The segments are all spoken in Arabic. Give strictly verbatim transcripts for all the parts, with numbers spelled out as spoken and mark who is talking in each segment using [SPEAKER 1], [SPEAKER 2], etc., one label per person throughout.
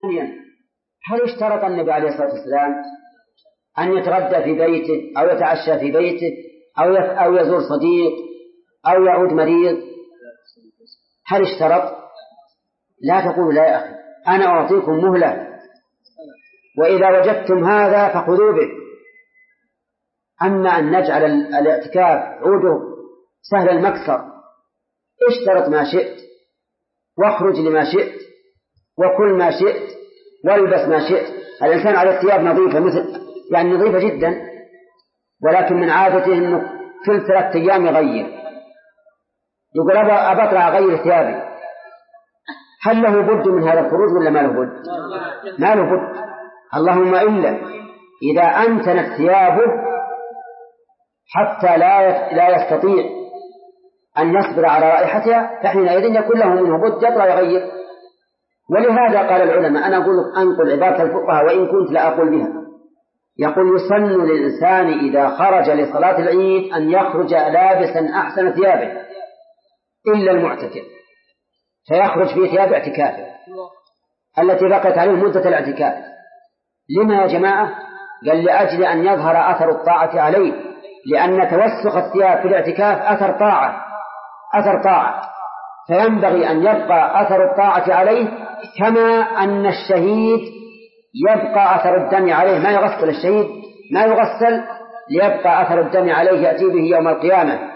[SPEAKER 1] هل اشترط النبي عليه الصلاة والسلام أن يتغدى في بيته أو يتعشى في بيته أو أو يزور صديق أو يعود مريض؟ هل اشترط؟ لا تقول لا يا أخي، أنا أعطيكم مهلة، وإذا وجدتم هذا فخذوا به. أما أن نجعل الاعتكاف عوده سهل المكسر، اشترط ما شئت واخرج لما شئت وكل ما شئت والبس ما شئت. الإنسان على الثياب نظيفة، مثل يعني نظيفة جدا، ولكن من عادته أنه كل ثلاثة أيام يغير، يقول أبى أطلع أغير ثيابي. هل له بد من هذا الخروج ولا ما له بد؟ ما له بد، اللهم إلا إذا أنتنت ثيابه حتى لا لا يستطيع أن يصبر على رائحتها، فحينئذ يكون له منه بد يطلع يغير. ولهذا قال العلماء، أنا أقول أنقل عبارة الفقهاء وإن كنت لا أقول بها، يقول يسن للإنسان إذا خرج لصلاة العيد أن يخرج لابسا أحسن ثيابه إلا المعتكف، فيخرج في ثياب اعتكافه التي بقت عليه مدة الاعتكاف. لما يا جماعة؟ قال لأجل أن يظهر أثر الطاعة عليه، لأن توسخ الثياب في الاعتكاف أثر طاعة أثر طاعة فينبغي أن يبقى أثر الطاعة عليه، كما أن الشهيد يبقى أثر الدم عليه، ما يغسل الشهيد ما يغسل ليبقى أثر الدم عليه يأتي به يوم القيامة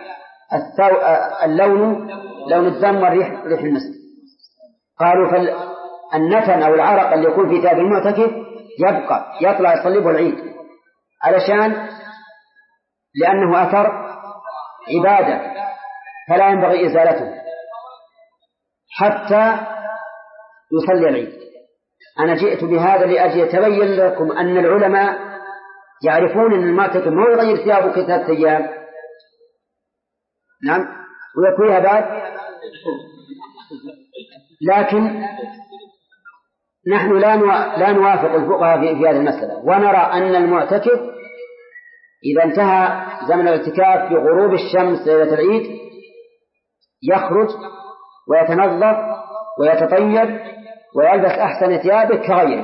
[SPEAKER 1] اللون لون الدم والريح ريح المسك. قالوا فالنتن أو العرق اللي يكون في ثياب المعتكف يبقى يطلع يصلبه العيد، علشان لأنه أثر عبادة فلا ينبغي إزالته حتى يصلي العيد. أنا جئت بهذا لأجل يتبين لكم أن العلماء يعرفون أن المعتكف ما يغير ثيابه كثلاثة أيام، نعم، ويكويها بعد، لكن نحن لا لا نوافق الفقهاء في هذه المسألة، ونرى أن المعتكف إذا انتهى زمن الاعتكاف بغروب الشمس ليلة العيد يخرج ويتنظف ويتطيب ويلبس أحسن ثيابه كغيره،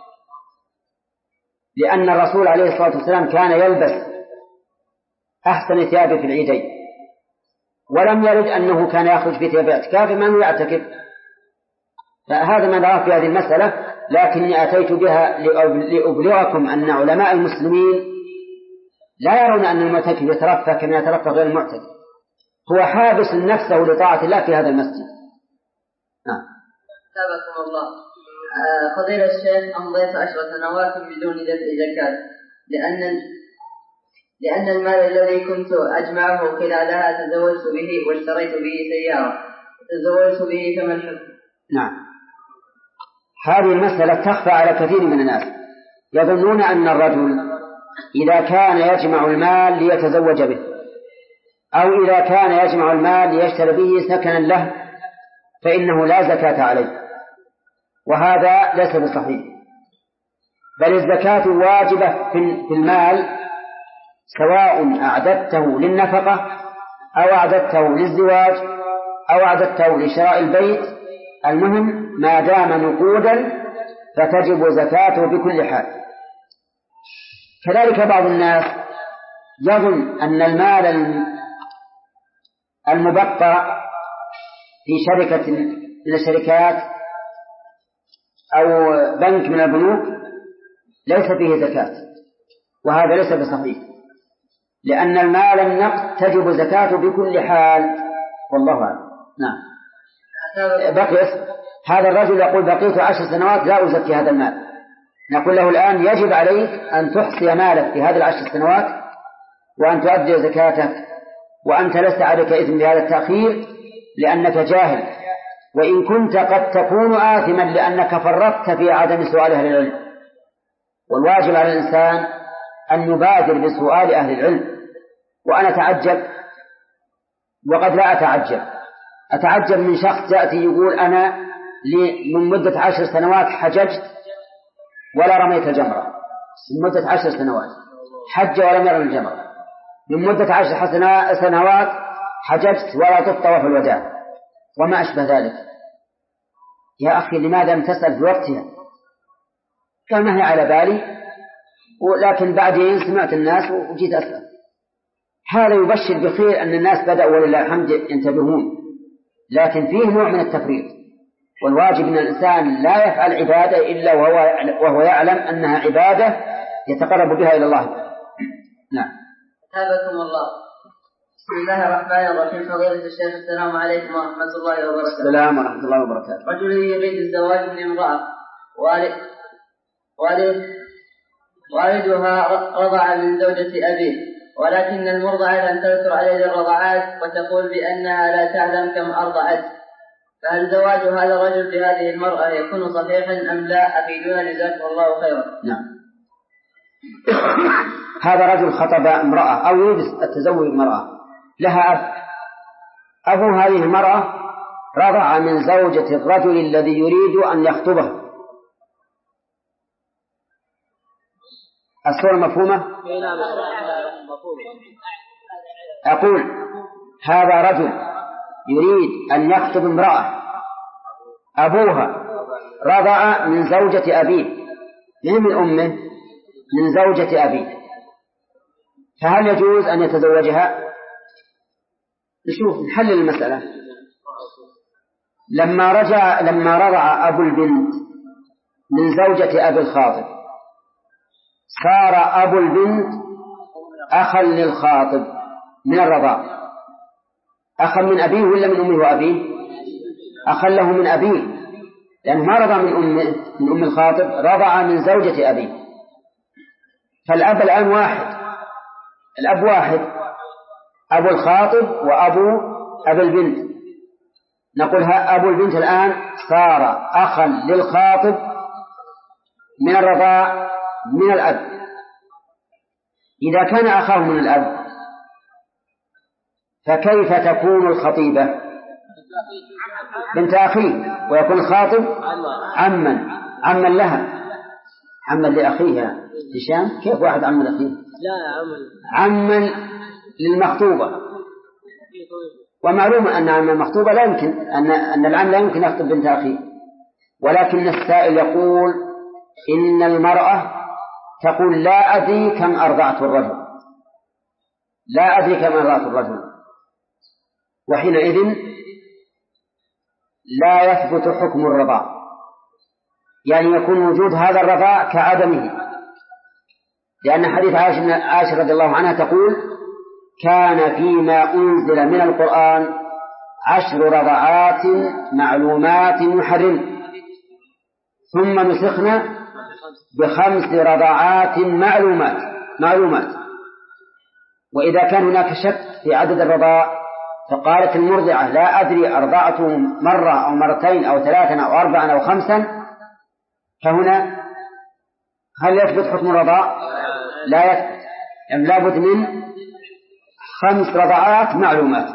[SPEAKER 1] لأن الرسول عليه الصلاة والسلام كان يلبس أحسن ثيابه في العيدين، ولم يرد أنه كان يخرج في ثياب اعتكافه من يعتكف. فهذا ما نراه في هذه المسألة، لكني أتيت بها لأبلغكم أن علماء المسلمين لا يرون أن المعتكف يترفه كما يترفه غير المعتكف، هو حابس نفسه لطاعة الله في هذا المسجد.
[SPEAKER 2] نعم. سابقكم الله. فضيلة الشيخ أمضيت عشر سنوات بدون دفع زكاة، لأن لأن المال الذي كنت أجمعه خلالها تزوجت به واشتريت به سيارة، تزوجت به ثمن حكم.
[SPEAKER 1] نعم، هذه المسألة تخفى على كثير من الناس، يظنون أن الرجل إذا كان يجمع المال ليتزوج به أو إذا كان يجمع المال ليشتري به سكنا له فإنه لا زكاة عليه، وهذا ليس بصحيح، بل الزكاة واجبة في المال سواء أعددته للنفقة أو أعددته للزواج أو أعددته لشراء البيت، المهم ما دام نقودا فتجب زكاته بكل حال. كذلك بعض الناس يظن أن المال المبقى في شركة من الشركات أو بنك من البنوك ليس فيه زكاة، وهذا ليس بصحيح، لأن المال النقد تجب زكاته بكل حال، والله أعلم. نعم. بقي هذا الرجل يقول بقيت عشر سنوات لا أزكي هذا المال، نقول له الآن يجب عليك أن تحصي مالك في هذه العشر سنوات وأن تؤدي زكاتك، وأنت لست عليك إثم بهذا التأخير لأنك جاهل، وإن كنت قد تكون آثما لأنك فرطت في عدم سؤال أهل العلم، والواجب على الإنسان أن يبادر بسؤال أهل العلم. وأنا أتعجب وقد لا أتعجب أتعجب من شخص يأتي يقول أنا من مدة عشر سنوات حججت ولا رميت جمرة، من مدة عشر سنوات حج ولم يرمي الجمرة، من مدة عشر سنوات حججت ولا طفت طواف الوداع وما أشبه ذلك. يا أخي لماذا لم تسأل في وقتها؟ قال ما هي على بالي، ولكن بعدين سمعت الناس وجيت أسأل. هذا يبشر بخير أن الناس بدأوا ولله الحمد ينتبهون، لكن فيه نوع من التفريط، والواجب أن الإنسان لا يفعل عبادة إلا وهو وهو يعلم أنها عبادة يتقرب بها إلى الله. نعم.
[SPEAKER 2] أثابكم الله. بسم الله الرحمن الرحيم. فضيلة الشيخ، السلام عليكم ورحمة الله وبركاته.
[SPEAKER 1] السلام ورحمة الله وبركاته.
[SPEAKER 2] رجل يريد الزواج من امرأة والد والد والدها رضع من زوجة أبيه، ولكن المرضعة لم تذكر عدد الرضعات وتقول بأنها لا تعلم كم أرضعت، فهل زواج هذا الرجل بهذه المرأة يكون صحيحا أم لا؟ أفيدونا جزاكم الله خيرا.
[SPEAKER 1] نعم. هذا رجل خطب امرأة أو يريد التزوج امرأة لها أب، أبو هذه المرأة رضع من زوجة الرجل الذي يريد أن يخطبه. الصورة مفهومة؟ أقول هذا رجل يريد أن يخطب امرأة، أبوها رضع من زوجة أبيه، من من أمه؟ من زوجة أبيه، فهل يجوز أن يتزوجها؟ نشوف نحلل المسألة. لما رجع لما رضع أبو البنت من زوجة أبي الخاطب صار أبو البنت أخا للخاطب من الرضاع. أخا من أبيه ولا من أمه وأبيه؟ أخا له من أبيه، لأنه ما رضع من أم من أم الخاطب، رضع من زوجة أبيه. فالأب الآن واحد، الأب واحد، أبو الخاطب وأبو أبو البنت. نقولها أبو البنت الآن صار أخا للخاطب من الرضاع من الأب. إذا كان أخاه من الأب فكيف تكون الخطيبة بنت أخيه ويكون الخاطب عما عما لها، عما لأخيها؟ هشام كيف واحد عما لأخيه؟ عما للمخطوبة، ومعلوم أن عم المخطوبة لا يمكن أن أن العم لا يمكن يخطب بنت أخيه، ولكن السائل يقول إن المرأة تقول لا أدري كم أرضعت الرجل، لا أدري كم أرضعت الرجل، وحينئذ لا يثبت حكم الرضاع، يعني يكون وجود هذا الرضاع كعدمه، لأن حديث عائشة رضي الله عنها تقول كان فيما أنزل من القرآن عشر رضعات معلومات محرم ثم نسخنا بخمس رضعات معلومات معلومات وإذا كان هناك شك في عدد الرضاع فقالت المرضعة لا أدري أرضعت مرة أو مرتين أو ثلاثا أو أربعا أو خمسا، فهنا هل يثبت حكم الرضاع؟ لا يثبت، يعني لابد من خمس رضعات معلومات،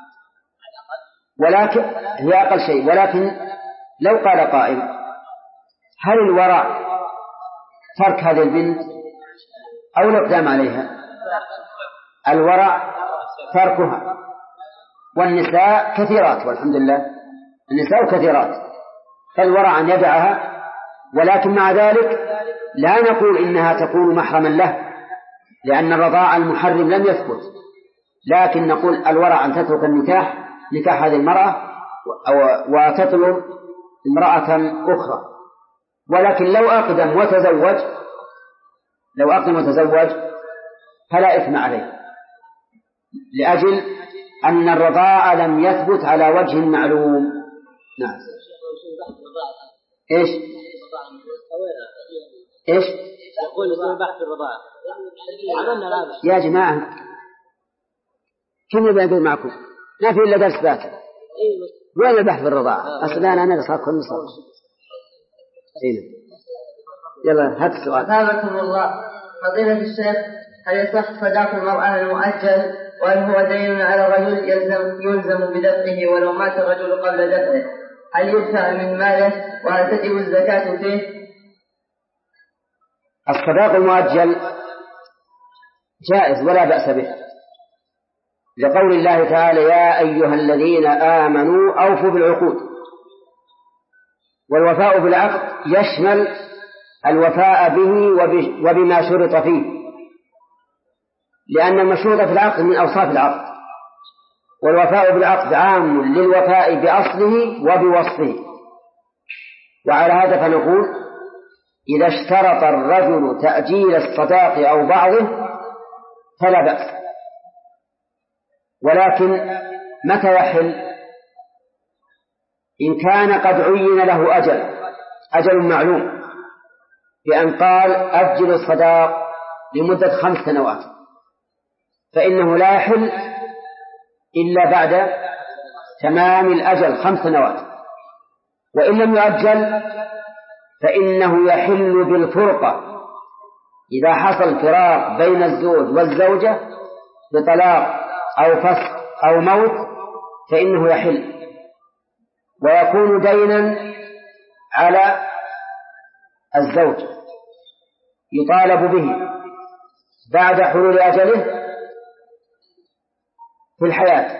[SPEAKER 1] ولكن هي أقل شيء. ولكن لو قال قائل هل الورع ترك هذه البنت أو الإقدام عليها؟ الورع تركها، والنساء كثيرات والحمد لله، النساء كثيرات، فالورع أن يدعها، ولكن مع ذلك لا نقول إنها تكون محرما له لأن الرضاع المحرم لم يثبت، لكن نقول الورع أن تترك النكاح نكاح هذه المرأة وتطلب امرأة أخرى. ولكن لو أقدم وتزوج لو أقدم وتزوج فلا إثم عليه، لأجل أن الرضاع لم يثبت على وجه معلوم. نعم. إيش إيش
[SPEAKER 3] يقول يقول بحث الرضاعة
[SPEAKER 1] يا جماعة، كم يبقى يقول معكم؟ ما في إلا درس باكر، وين البحث في الرضاعة؟ أصلا أنا نقص كل نصف. يلا هات السؤال.
[SPEAKER 2] أثابكم الله. فضيلة الشيخ، هل يصح صداق المرأة المؤجل، وهل هو دين على الرجل يلزم يلزم بدفعه ولو مات الرجل قبل دفعه؟ هل يدفع من ماله؟ وهل تجب الزكاة فيه؟
[SPEAKER 1] الصداق المؤجل جائز ولا بأس به، لقول الله تعالى يا أيها الذين آمنوا أوفوا بالعقود، والوفاء بالعقد يشمل الوفاء به وبما شرط فيه، لأن المشروط في العقد من أوصاف العقد، والوفاء بالعقد عام للوفاء بأصله وبوصفه. وعلى هذا فنقول إذا اشترط الرجل تأجيل الصداق أو بعضه فلا بأس، ولكن متى يحل؟ إن كان قد عين له أجل أجل معلوم، بأن قال أجل الصداق لمدة خمس سنوات، فإنه لا يحل إلا بعد تمام الأجل خمس سنوات. وإن لم يؤجل فإنه يحل بالفرقة، إذا حصل فراق بين الزوج والزوجة بطلاق أو فسخ أو موت فإنه يحل، ويكون دينا على الزوج يطالب به بعد حلول أجله في الحياة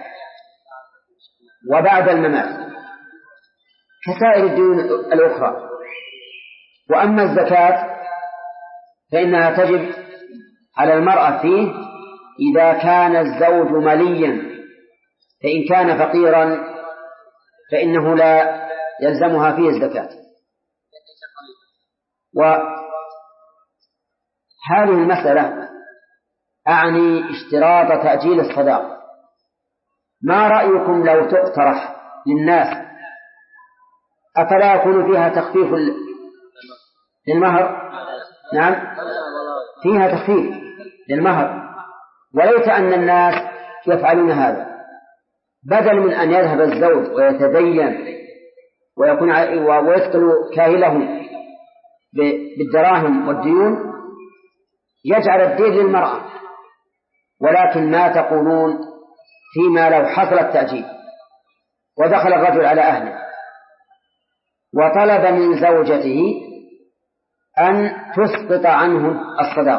[SPEAKER 1] وبعد الممات كسائر الديون الأخرى. وأما الزكاة فإنها تجب على المرأة فيه إذا كان الزوج مليا، فإن كان فقيرا فإنه لا يلزمها فيه الزكاة. وهذه المسألة أعني اشتراط تأجيل الصداق. ما رأيكم لو تقترح للناس أفلا يكون فيها تخفيف للمهر؟ نعم، فيها تخفيف للمهر، وليس أن الناس يفعلون هذا، بدل من أن يذهب الزوج ويتدين ويكون ويثقل كاهله بالدراهم والديون يجعل الدين للمرأة. ولكن ما تقولون فيما لو حصل التأجيل ودخل الرجل على أهله وطلب من زوجته أن تسقط عنه الصداق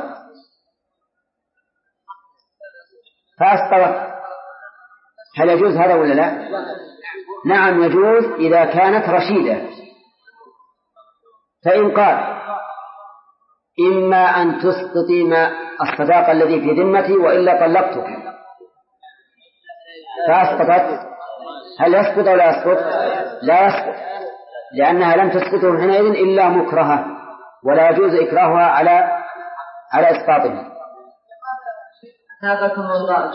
[SPEAKER 1] فأسقطت، هل يجوز هذا ولا لا؟ نعم يجوز إذا كانت رشيدة. فإن قال إما أن تسقطي ما الصداق الذي في ذمتي وإلا طلقتك فأسقطت، هل يسقط ولا يسقط؟ لا يسقط، لأنها لم تسقطه حينئذ إلا مكرهة، ولا يجوز إكراهها على على إسقاطه.
[SPEAKER 2] أثابكم الله.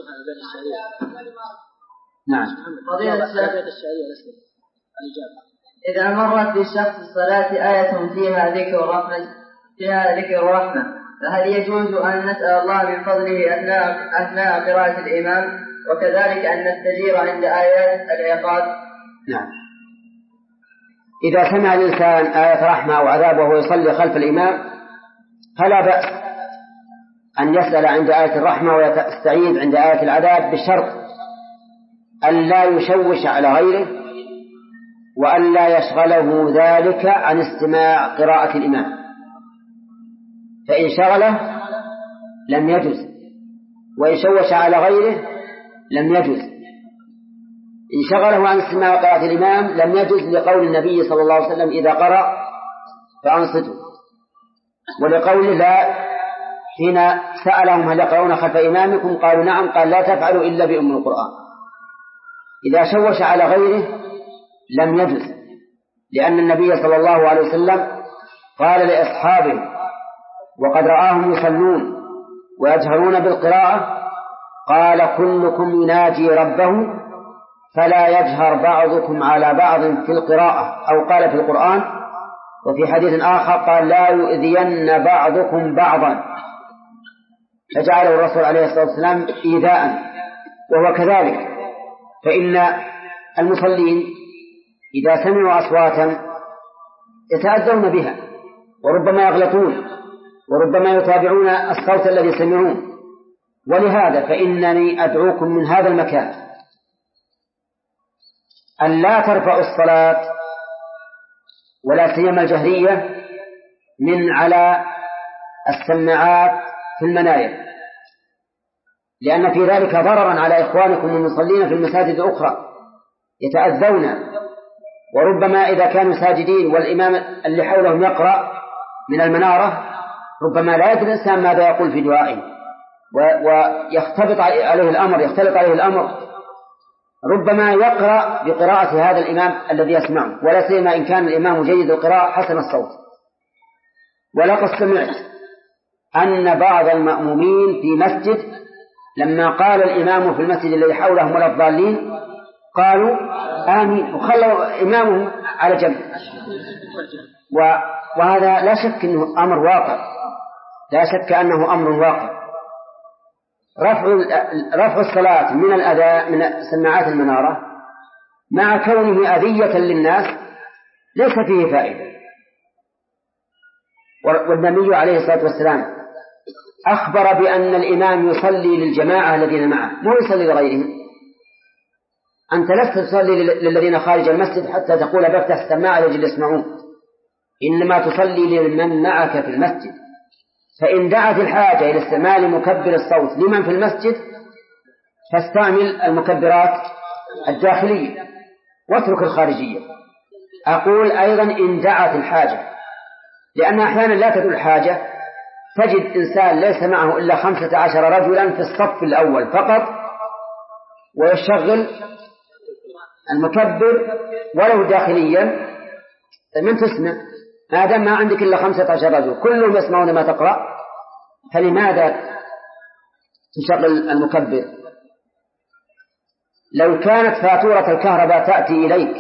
[SPEAKER 1] نعم.
[SPEAKER 2] فضيلة الشيخ، إذا مرت بالشخص الصلاة آية فيها ذكر رحمة فيها ذكر رحمة فهل يجوز أن نسأل الله من فضله أثناء أثناء قراءة الإمام، وكذلك أن نستجير عند آيات العقاب؟
[SPEAKER 1] نعم. إذا سمع الإنسان آية رحمة أو عذاب وهو يصلي خلف الإمام فلا بأس أن يسأل عند آية الرحمة ويستعيذ عند آية العذاب، بشرط أن لا يشوش على غيره وأن لا يشغله ذلك عن استماع قراءة الإمام، فإن شغله لم يجوز، وإن شوش على غيره لم يجوز. إن شغله عن استماع قراءة الإمام لم يجوز، لقول النبي صلى الله عليه وسلم إذا قرأ فأنصتوا، ولقول لا حين سألهم هل يقرؤون خلف إمامكم قالوا نعم، قال لا تفعلوا إلا بأم القرآن. إذا شوش على غيره لم يجوز، لأن النبي صلى الله عليه وسلم قال لأصحابه وقد رآهم يصلون ويجهرون بالقراءة قال كلكم يناجي ربه فلا يجهر بعضكم على بعض في القراءة، أو قال في القرآن. وفي حديث آخر قال لا يؤذين بعضكم بعضا، فجعله الرسول عليه الصلاة والسلام إيذاء، وهو كذلك. فإن المصلين إذا سمعوا أصواتا يتأذون بها وربما يغلطون وربما يتابعون الصوت الذي سمعوه، ولهذا فإنني أدعوكم من هذا المكان أن لا ترفعوا الصلاة ولا سيما الجهرية من على السماعات في المناير، لأن في ذلك ضررا على إخوانكم المصلين في المساجد الأخرى يتأذون، وربما إذا كانوا ساجدين والإمام اللي حولهم يقرأ من المنارة ربما لا يدري الإنسان ماذا يقول في دعائه ويختلط عليه الأمر يختلط عليه الأمر ربما يقرأ بقراءة هذا الإمام الذي يسمعه، ولا سيما إن كان الإمام جيد القراءة حسن الصوت. ولقد سمعت أن بعض المأمومين في مسجد لما قال الإمام في المسجد الذي حولهم ولا الضالين قالوا آمين وخلوا إمامهم على جنب. وهذا لا شك أنه أمر واقع، لا شك أنه أمر واقع. رفع رفع الصلاة من الأذى من سماعات المنارة مع كونه أذية للناس ليس فيه فائدة. والنبي عليه الصلاة والسلام أخبر بأن الإمام يصلي للجماعة الذين معه مو يصلي لغيرهم. أنت لست تصلي للذين خارج المسجد حتى تقول بفتح السماعة لجل يسمعون، إنما تصلي لمن معك في المسجد. فإن دعت الحاجة إلى استعمال مكبر الصوت لمن في المسجد فاستعمل المكبرات الداخلية واترك الخارجية. أقول أيضا إن دعت الحاجة، لأن أحيانا لا تدل الحاجة تجد إنسان ليس معه إلا خمسة عشر رجلا في الصف الأول فقط ويشغل المكبر ولو داخليا، من تسمع ما دام ما عندك إلا خمسة عشر رجل كلهم يسمعون ما تقرأ، فلماذا تشغل المكبر؟ لو كانت فاتورة الكهرباء تأتي إليك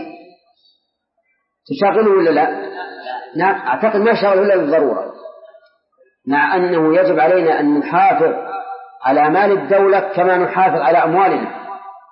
[SPEAKER 1] تشغله ولا لا؟ نعم، أعتقد ما شغله إلا للضرورة، مع أنه يجب علينا أن نحافظ على مال الدولة كما نحافظ على أموالنا،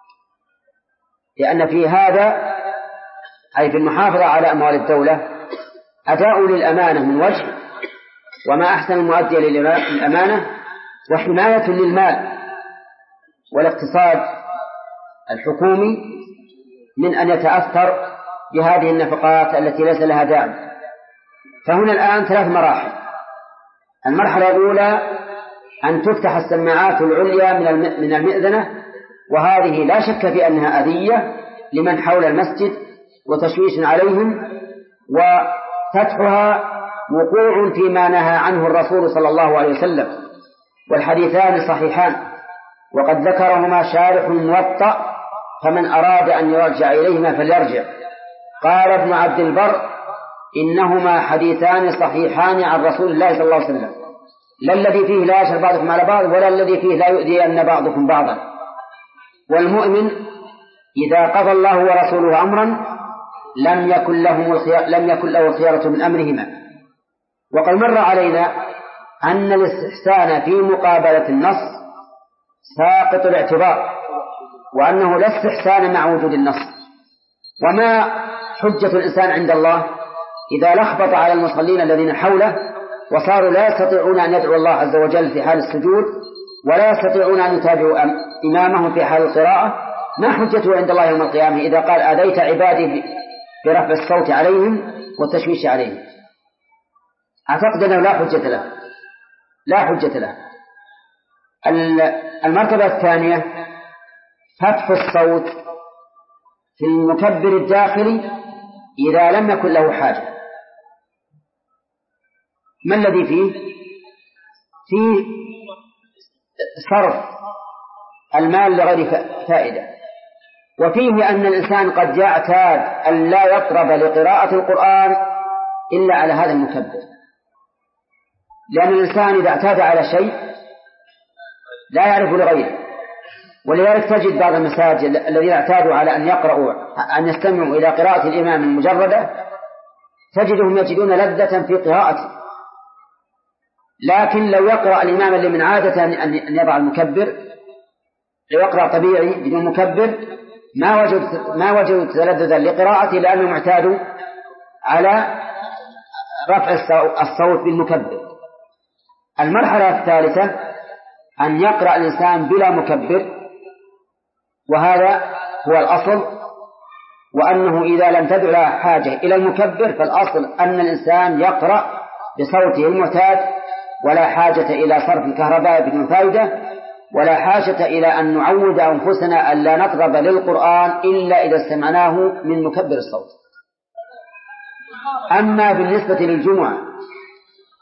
[SPEAKER 1] لأن في هذا أي في المحافظة على أموال الدولة أداء للأمانة من وجه، وما أحسن المؤدية للأمانة وحماية للمال والاقتصاد الحكومي من أن يتأثر بهذه النفقات التي ليس لها داعي. فهنا الآن ثلاث مراحل. المرحلة الأولى أن تفتح السماعات العليا من المئذنة، وهذه لا شك في أنها أذية لمن حول المسجد وتشويش عليهم، وفتحها وقوع فيما نهى عنه الرسول صلى الله عليه وسلم، والحديثان صحيحان وقد ذكرهما شارح موطأ، فمن أراد أن يرجع إليهما فليرجع. قال ابن عبد البر إنهما حديثان صحيحان عن رسول الله صلى الله عليه وسلم، لا الذي فيه لا يشهر بعضكم على بعض ولا الذي فيه لا يؤذي أن بعضكم بعضا. والمؤمن إذا قضى الله ورسوله أمرا لم يكن له الخيار لم يكن له الخيارة من أمرهما. وقد مر علينا أن الاستحسان في مقابلة النص ساقط الاعتبار، وأنه لا استحسان مع وجود النص. وما حجة الإنسان عند الله إذا لخبط على المصلين الذين حوله وصاروا لا يستطيعون أن يدعوا الله عز وجل في حال السجود ولا يستطيعون أن يتابعوا إمامهم في حال القراءة؟ ما حجته عند الله يوم القيامة إذا قال آذيت عبادي برفع الصوت عليهم والتشويش عليهم؟ أعتقد أنه لا حجة له، لا حجة له. المرتبة الثانية فتح الصوت في المكبر الداخلي إذا لم يكن له حاجة. ما الذي فيه؟ فيه صرف المال لغير فائدة، وفيه أن الإنسان قد يعتاد أن لا يقرب لقراءة القرآن إلا على هذا المكبر، لأن الإنسان إذا اعتاد على شيء لا يعرف لغيره. ولذلك تجد بعض المساجد الذين اعتادوا على أن يقرأوا أن يستمعوا إلى قراءة الإمام المجردة تجدهم يجدون لذة في قراءته، لكن لو يقرأ الإمام اللي من عادة أن يضع المكبر، لو يقرأ طبيعي بدون مكبر ما وجد ما وجد تلذذا لقراءته، لأنهم اعتادوا على رفع الصوت بالمكبر. المرحلة الثالثة أن يقرأ الإنسان بلا مكبر، وهذا هو الأصل، وأنه إذا لم تدع حاجة إلى المكبر فالأصل أن الإنسان يقرأ بصوته المعتاد، ولا حاجة إلى صرف الكهرباء بدون فائدة، ولا حاجة إلى أن نعود أنفسنا أن لا نطرب للقرآن إلا إذا استمعناه من مكبر الصوت. أما بالنسبة للجمعة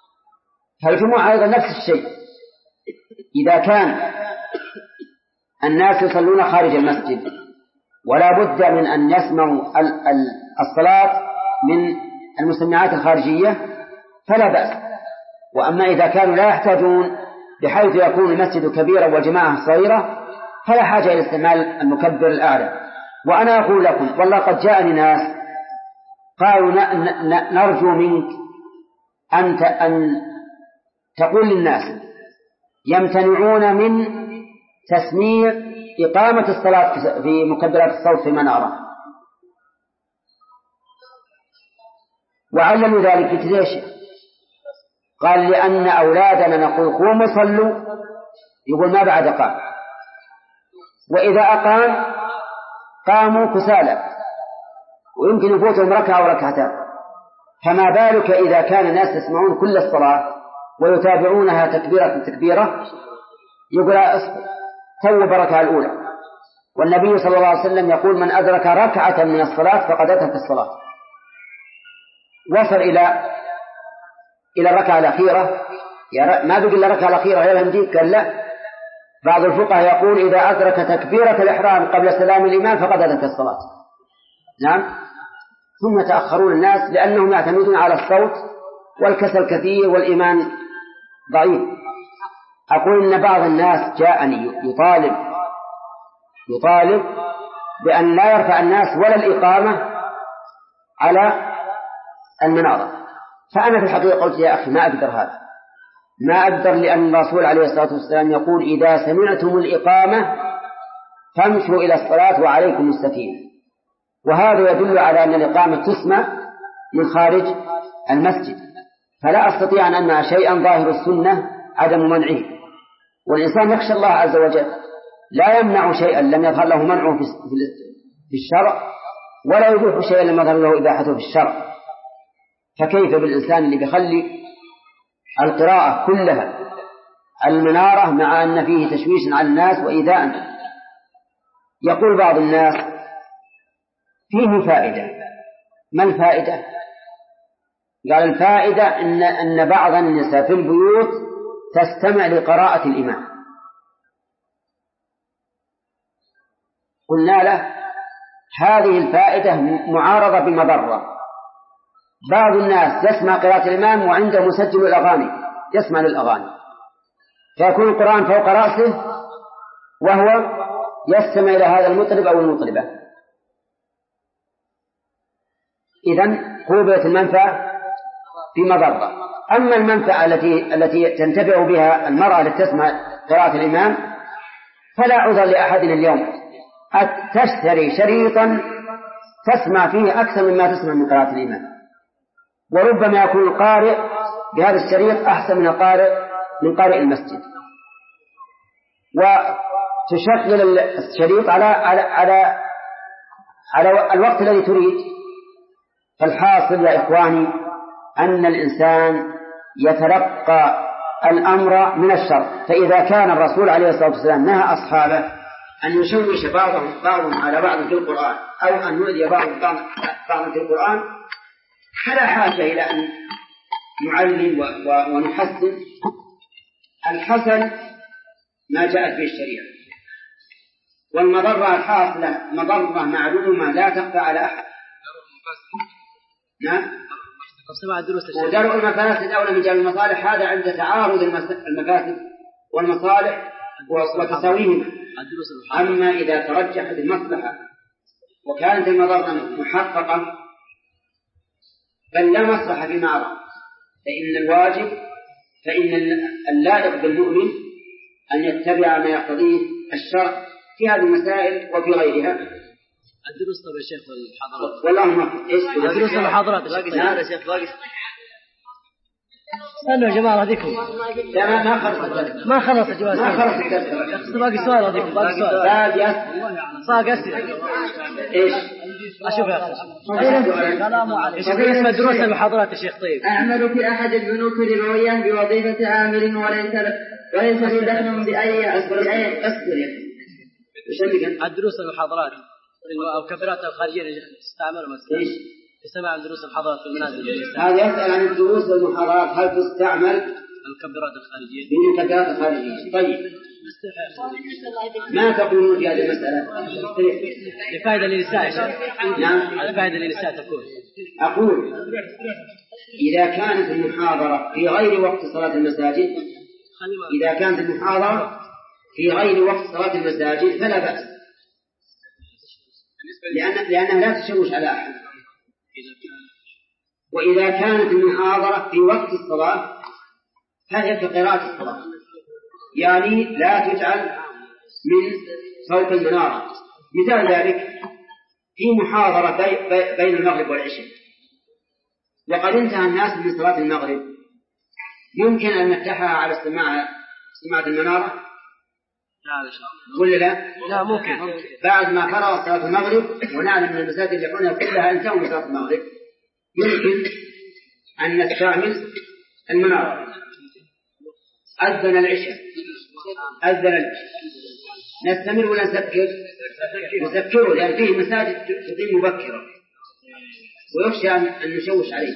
[SPEAKER 1] فالجمعة أيضا نفس الشيء. إذا كان الناس يصلون خارج المسجد ولا بد من أن يسمعوا الصلاة من المسمعات الخارجية فلا بأس. وأما إذا كانوا لا يحتاجون بحيث يكون المسجد كبيرا والجماعة صغيرة فلا حاجة إلى استعمال المكبر الأعلى. وأنا أقول لكم والله قد جاءني ناس قالوا نرجو منك أنت أن تقول للناس يمتنعون من تسميع إقامة الصلاة في مكبرات الصوت في منارة. وعلموا ذلك ليش؟ قال لأن أولادنا نقول قوموا صلوا يقول ما بعد قام، وإذا أقام قاموا كسالى ويمكن يفوتهم ركعة أو ركعتان، فما بالك إذا كان الناس يسمعون كل الصلاة ويتابعونها تكبيرة تكبيرة يقول أصبر تو بركة الأولى. والنبي صلى الله عليه وسلم يقول من أدرك ركعة من الصلاة فقد أدرك الصلاة. وصل إلى إلى الركعة الأخيرة ما بقي إلا الركعة الأخيرة غير يمديك. قال لا، بعض الفقهاء يقول إذا أدرك تكبيرة الإحرام قبل سلام الإمام فقد أدرك الصلاة. نعم. ثم تأخرون الناس لأنهم يعتمدون على الصوت والكسل كثير والإيمان ضعيف. أقول إن بعض الناس جاءني يطالب يطالب بأن لا يرفع الناس ولا الإقامة على المنارة. فأنا في الحقيقة قلت يا أخي ما أقدر هذا، ما أقدر، لأن الرسول عليه الصلاة والسلام يقول إذا سمعتم الإقامة فامشوا إلى الصلاة وعليكم السكينة. وهذا يدل على أن الإقامة تسمع من خارج المسجد، فلا أستطيع أن أمنع شيئا ظاهر السنة عدم منعه. والإنسان يخشى الله عز وجل لا يمنع شيئا لم يظهر له منعه في الشرع ولا يبيح شيئا لم يظهر له إباحته في الشرع. فكيف بالإنسان اللي بيخلي القراءة كلها المنارة مع أن فيه تشويش على الناس وإيذاء؟ يقول بعض الناس فيه فائدة. ما الفائدة؟ قال الفائدة إن, أن بعض النساء في البيوت تستمع لقراءة الإمام. قلنا له هذه الفائدة معارضة بمضرة. بعض الناس يسمع قراءة الإمام وعنده مسجل الأغاني يسمع للأغاني فيكون القرآن فوق رأسه وهو يستمع إلى هذا المطرب أو المطربة. إذن قوبلة المنفعة بمضرة. أما المنفعة التي التي تنتفع بها المرأة لتسمع قراءة الإمام فلا عذر لأحد اليوم تشتري شريطا تسمع فيه أكثر مما تسمع من قراءة الإمام، وربما يكون القارئ بهذا الشريط أحسن من القارئ من قارئ المسجد. وتشغل الشريط على على على على الوقت الذي تريد. فالحاصل يا إخواني أن الإنسان يتلقى الأمر من الشرع. فإذا كان الرسول عليه الصلاة والسلام نهى أصحابه أن يشوش بعضهم بعضهم على بعض في القرآن أو أن يؤذي بعضهم بعضا في القرآن فلا حاجة إلى أن نعلم ونحسن. الحسن ما جاءت به الشريعة، والمضرة الحاصلة مضرة معلومة لا تخفى على أحد. نعم. ودرء المفاسد أولى من جلب المصالح، هذا عند تعارض المفاسد والمصالح وتساويهما. أما إذا ترجحت المصلحة وكانت المضرة محققة بل لا مصلحة فيما أرى فإن الواجب فإن اللائق بالمؤمن أن يتبع ما يقتضيه الشرع في هذه المسائل وفي غيرها.
[SPEAKER 3] الدروس طبعا يا شيخ والحاضرات
[SPEAKER 1] والله ما إيش
[SPEAKER 3] الدروس والحاضرات هذا يا شيخ باقي. استنوا يا جماعة هذيكم
[SPEAKER 1] لا ما ما خلص
[SPEAKER 3] ما خلص يا جماعة
[SPEAKER 1] ما خلص الدرس
[SPEAKER 3] باقي سؤال هذيكم باقي سؤال
[SPEAKER 1] باقي
[SPEAKER 3] باقي أسئلة
[SPEAKER 1] إيش
[SPEAKER 3] أشوف يا أخي كلام على إيش اسم الدروس والمحاضرات يا شيخ؟ طيب
[SPEAKER 2] أعمل في أحد البنوك الربوية بوظيفة عامل وليس وليس لي دخل بأي بأي أسئلة.
[SPEAKER 3] الدروس والمحاضرات أو كبرات الخارجية تستعمل مثلا إيش؟ يستمع الدروس والمحاضرات في المنازل.
[SPEAKER 1] هذا يسأل عن الدروس والمحاضرات هل تستعمل
[SPEAKER 3] المكبرات الخارجية.
[SPEAKER 1] من المكبرات الخارجية. طيب ما تقولون في هذه المسألة؟
[SPEAKER 3] لفائدة للنساء.
[SPEAKER 1] نعم.
[SPEAKER 3] على فائدة للنساء تكون.
[SPEAKER 1] أقول إذا كانت المحاضرة في غير وقت صلاة المساجد إذا كانت المحاضرة في غير وقت صلاة المساجد فلا بأس، لأن لأنها لا تشوش على أحد. وإذا كانت المحاضرة في وقت الصلاة فهي كقراءة الصلاة، يعني لا تجعل من فوق المنارة. مثال ذلك في محاضرة بين المغرب والعشاء وقد انتهى الناس من صلاة المغرب، يمكن أن نفتحها على استماع سماعة المنارة ولا لا؟
[SPEAKER 3] لا ممكن.
[SPEAKER 1] بعد ما فرغ صلاة المغرب ونعلم من المساجد اللي حولنا كلها انتهوا من صلاة المغرب يمكن أن نستعمل المنارة. أذن العشاء أذن العشاء نستمر ولا نسكر؟ نسكره، لأن فيه مساجد تقيم مبكرة ويخشى أن نشوش عليه.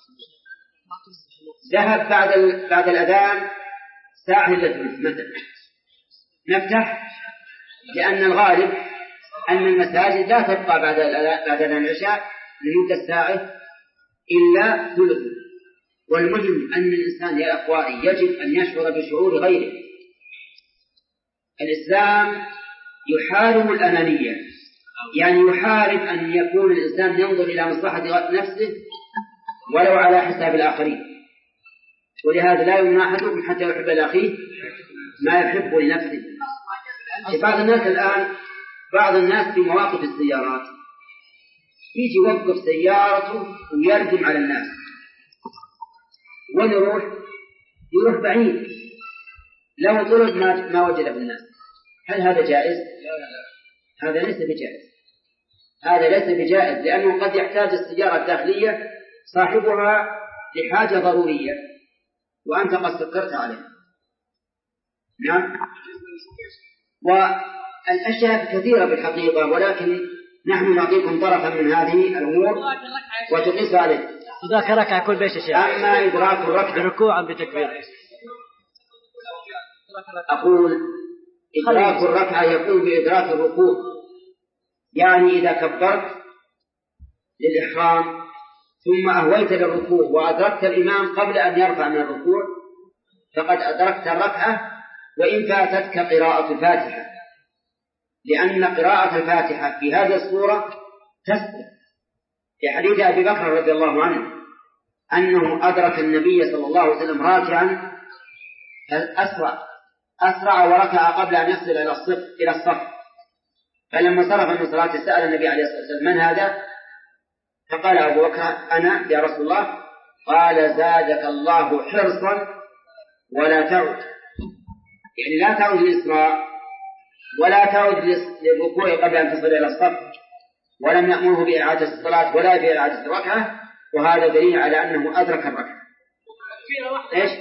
[SPEAKER 1] ذهب بعد بعد الأذان ساعة إلا ثلث مثلا نفتح، لأن الغالب أن المساجد لا تبقى بعد بعد أذان العشاء لمدة ساعة إلا ثلث. والمهم أن الإنسان يا أخواني يجب أن يشعر بشعور غيره. الإسلام يحارب الأنانية، يعني يحارب أن يكون الإنسان ينظر إلى مصلحة نفسه ولو على حساب الآخرين. ولهذا لا يمنع أحدكم حتى يحب لأخيه ما يحب لنفسه. بعض الناس الآن بعض الناس في مواقف السيارات يجي يوقف سيارته ويردم على الناس، وين يروح؟ يروح بعيد لو طلب ما, ما وجد في الناس. هل هذا جائز؟ هذا ليس بجائز، هذا ليس بجائز، لأنه قد يحتاج السيارة الداخلية صاحبها لحاجة ضرورية وأنت قد سكرت عليه. نعم. والأشياء كثيرة بالحقيقة، ولكن نحن نعطيكم طرفا من هذه الأمور وتقيس عليه.
[SPEAKER 3] ذاك ركعة يكون بيش الشيء.
[SPEAKER 1] أما إدراك الركعة
[SPEAKER 3] بركوع بتكبير.
[SPEAKER 1] أقول إدراك الركعة يكون بإدراك الركوع، يعني إذا كبرت للإحرام ثم أهويت للركوع وأدركت الإمام قبل أن يرفع من الركوع فقد أدركت الركعة، وإن فاتتك قراءة الفاتحة، لأن قراءة الفاتحة في هذه الصورة تسبق لحديث أبي بكر رضي الله عنه أنه أدرك النبي صلى الله عليه وسلم راكعا أسرع أسرع وركع قبل أن يصل إلى الصف إلى الصف فلما صرف من صلاته سأل النبي عليه الصلاة والسلام من هذا؟ فقال أبو بكر أنا يا رسول الله. قال زادك الله حرصا ولا تعد، يعني لا تعود للإسراء ولا تعود للركوع قبل أن تصل إلى الصف، ولم يأمره بإعادة الصلاة ولا بإعادة الركعة، وهذا دليل على أنه أدرك الركعة. إيش؟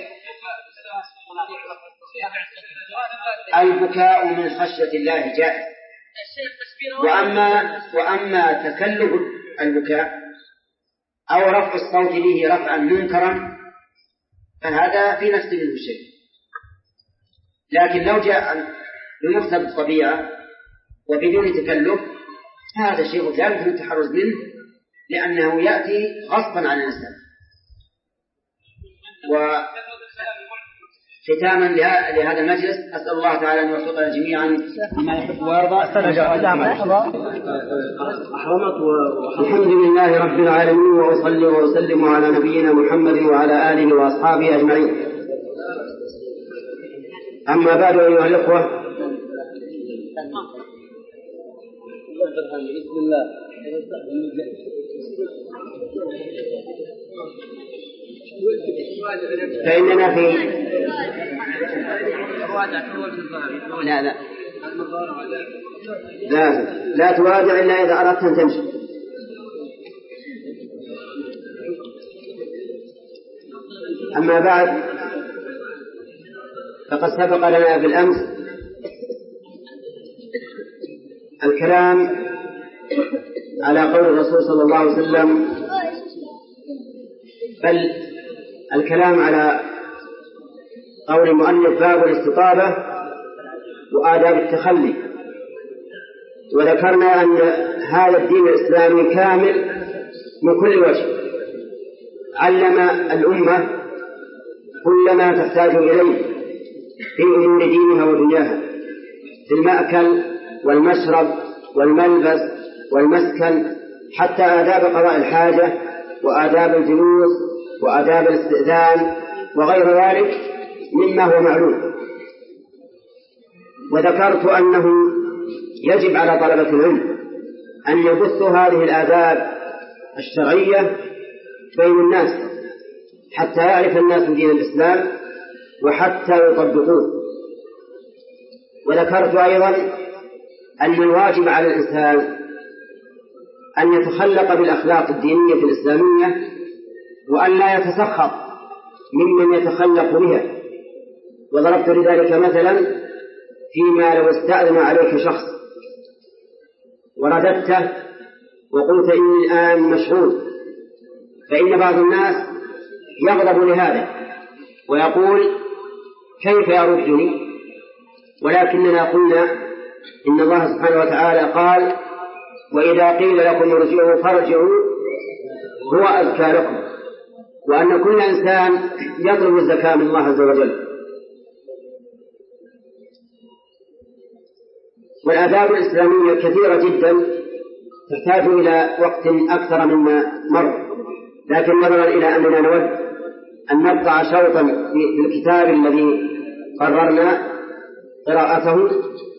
[SPEAKER 1] البكاء من خشية الله جائز، وأما وأما تكلف البكاء أو رفع الصوت به رفعا منكرا فهذا في نفسه منه شيء، لكن لو جاء بمقتضى الطبيعة وبدون تكلف هذا شيء لا يمكن التحرز منه، لأنه يأتي غصبا عن الإنسان. وختاما لهذا المجلس أسأل الله تعالى أن يوفقنا جميعا لما يحب ويرضى. الحمد لله رب العالمين، وأصلي وأسلم على نبينا محمد وعلى آله وأصحابه أجمعين. أما بعد أيها الأخوة، بسم الله. فإننا في لا لا لا لا تراجع إلا إذا أردت أن تمشي. أما بعد، فقد سبق لنا بالأمس الكلام على قول الرسول صلى الله عليه وسلم، بل الكلام على قول المؤلف باب الاستطابة وآداب التخلي. وذكرنا أن هذا الدين الإسلامي كامل من كل وجه، علم الأمة كل ما تحتاج إليه في أمور دينها ودنياها، في المأكل والمشرب والملبس والمسكن، حتى آداب قضاء الحاجة وآداب الجلوس وآداب الاستئذان وغير ذلك مما هو معلوم. وذكرت أنه يجب على طلبة العلم أن يبثوا هذه الآداب الشرعية بين الناس حتى يعرف الناس دين الإسلام وحتى يطبقوه. وذكرت أيضا أن الواجب على الإنسان أن يتخلق بالأخلاق الدينية الإسلامية وأن لا يتسخط ممن يتخلق بها. وضربت لذلك مثلا فيما لو استأذن عليك شخص ورددته وقلت إني الآن مشغول، فإن بعض الناس يغضب لهذا ويقول كيف يردني، ولكننا قلنا إن الله سبحانه وتعالى قال وإذا قيل لكم ارجعوا فارجعوا هو أزكى لكم، وأن كل إنسان يطلب الزكاة من الله عز وجل. والآداب الإسلامية كثيرة جدا تحتاج إلى وقت أكثر مما مر، لكن نظرا إلى أننا نود أن نقطع شوطا في الكتاب الذي قررنا قراءته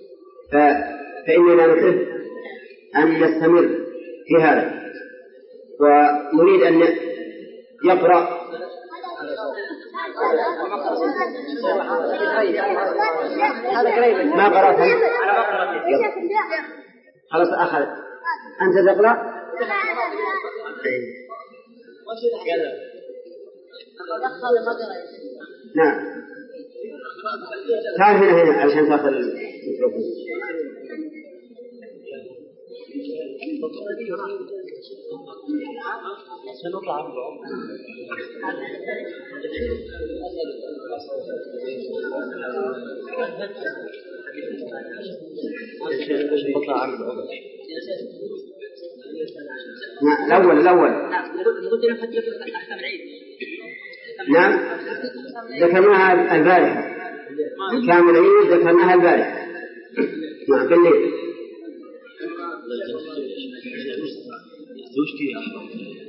[SPEAKER 1] فإننا نحب أن نستمر في هذا، ونريد أن يقرأ ما قرأت خلاص أخذ أنت تقرأ نعم تعال هنا هنا عشان تأخذ الميكروفون. نعم الأول الأول نعم ذكرناها البارحة كامل عيد ذكرناها البارحة نعم بالليل.
[SPEAKER 4] زوجتي أحرم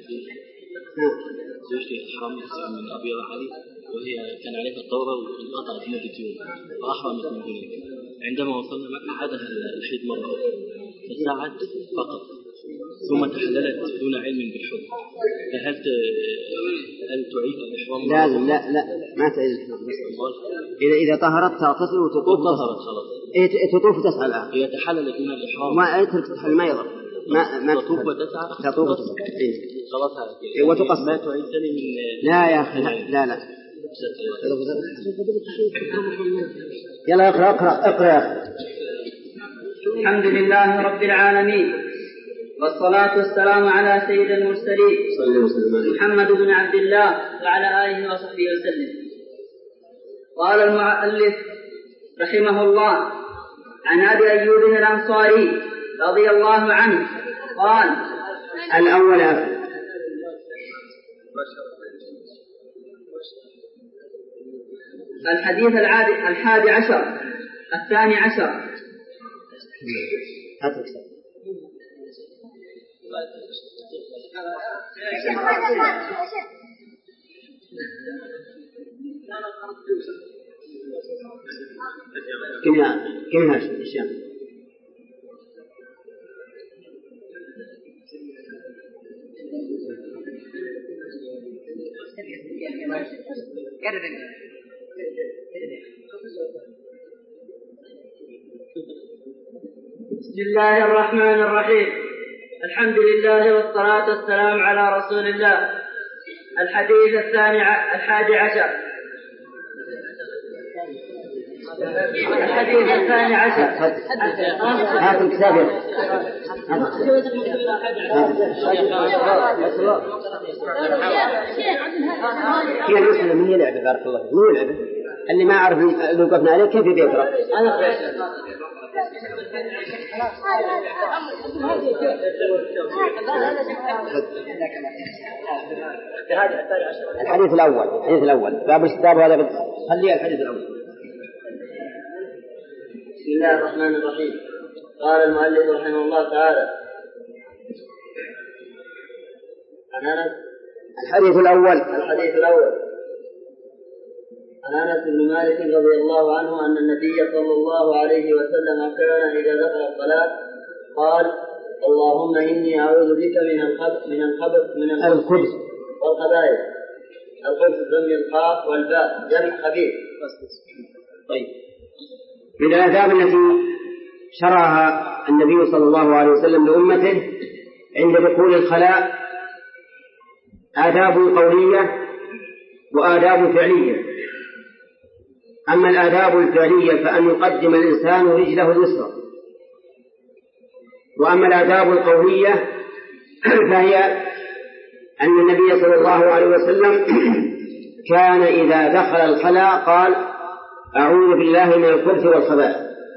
[SPEAKER 4] زوجتي أحرم من أبيض علي وهي كان عليها الدورة وانقطعت مدة يوم فأحرمت من هناك. عندما وصلنا مكة حدث الحيض مرة أخرى فساعد فقط ثم تحللت دون علم بالحكم. فهل هل تعيد الإحرام؟
[SPEAKER 1] لا لا لا ما تعيد الإحرام. إذا إذا طهرت تصل وتطوف
[SPEAKER 4] طهرت خلاص.
[SPEAKER 1] إيه تطوف وتسعى الآن.
[SPEAKER 4] هي تحللت دون الإحرام.
[SPEAKER 1] ما أترك تحل ما يضر. ما ما
[SPEAKER 4] تطوف وتسعى.
[SPEAKER 1] تطوف وتسعى. إيه.
[SPEAKER 4] خلاص هذا.
[SPEAKER 1] وتقص.
[SPEAKER 4] ما تعيد ثاني من.
[SPEAKER 1] لا يا أخي لا لا. يلا اقرأ اقرأ اقرأ يا أخي.
[SPEAKER 5] الحمد لله رب العالمين والصلاة والسلام على سيد المرسلين محمد بن عبد الله وعلى آله وصحبه وسلم. قال المؤلف رحمه الله عن أبي أيوب الأنصاري رضي الله عنه قال
[SPEAKER 1] الأول أخي.
[SPEAKER 5] الحديث الحادي عشر الثاني عشر
[SPEAKER 1] كنا كنا الشام
[SPEAKER 5] بسم الله الرحمن الرحيم. الحمد لله والصلاة والسلام على رسول الله. الحديث الثاني الحادي عشر الحديث الثاني عشر
[SPEAKER 1] هات الكتاب هي المسلمة من يلعب بارك الله من يلعب اللي ما أعرف اللي وقفنا عليه كيف بيقرأ؟ أنا الحديث الأول الحديث الأول باب الكتاب هذا خليه الحديث الأول.
[SPEAKER 2] بسم الله الرحمن الرحيم. قال المؤلف رحمه الله تعالى عن أنس
[SPEAKER 1] الحديث الأول
[SPEAKER 2] الحديث الأول عن أنس بن مالك رضي الله عنه أن النبي صلى الله عليه وسلم كان إذا دخل الصلاة قال اللهم إني أعوذ بك من الخبث من الخبث من
[SPEAKER 1] الخبث
[SPEAKER 2] والخبائث. الخبث ضم القاف والباء جمع خبيث.
[SPEAKER 1] طيب، من الآداب التي شرعها النبي صلى الله عليه وسلم لأمته عند دخول الخلاء آداب قولية وآداب فعلية. أما الآداب الفعلية فأن يقدم الإنسان رجله اليسرى، وأما الآداب القولية فهي أن النبي صلى الله عليه وسلم كان إذا دخل الخلاء قال أعوذ بالله من الخبث والخبائث.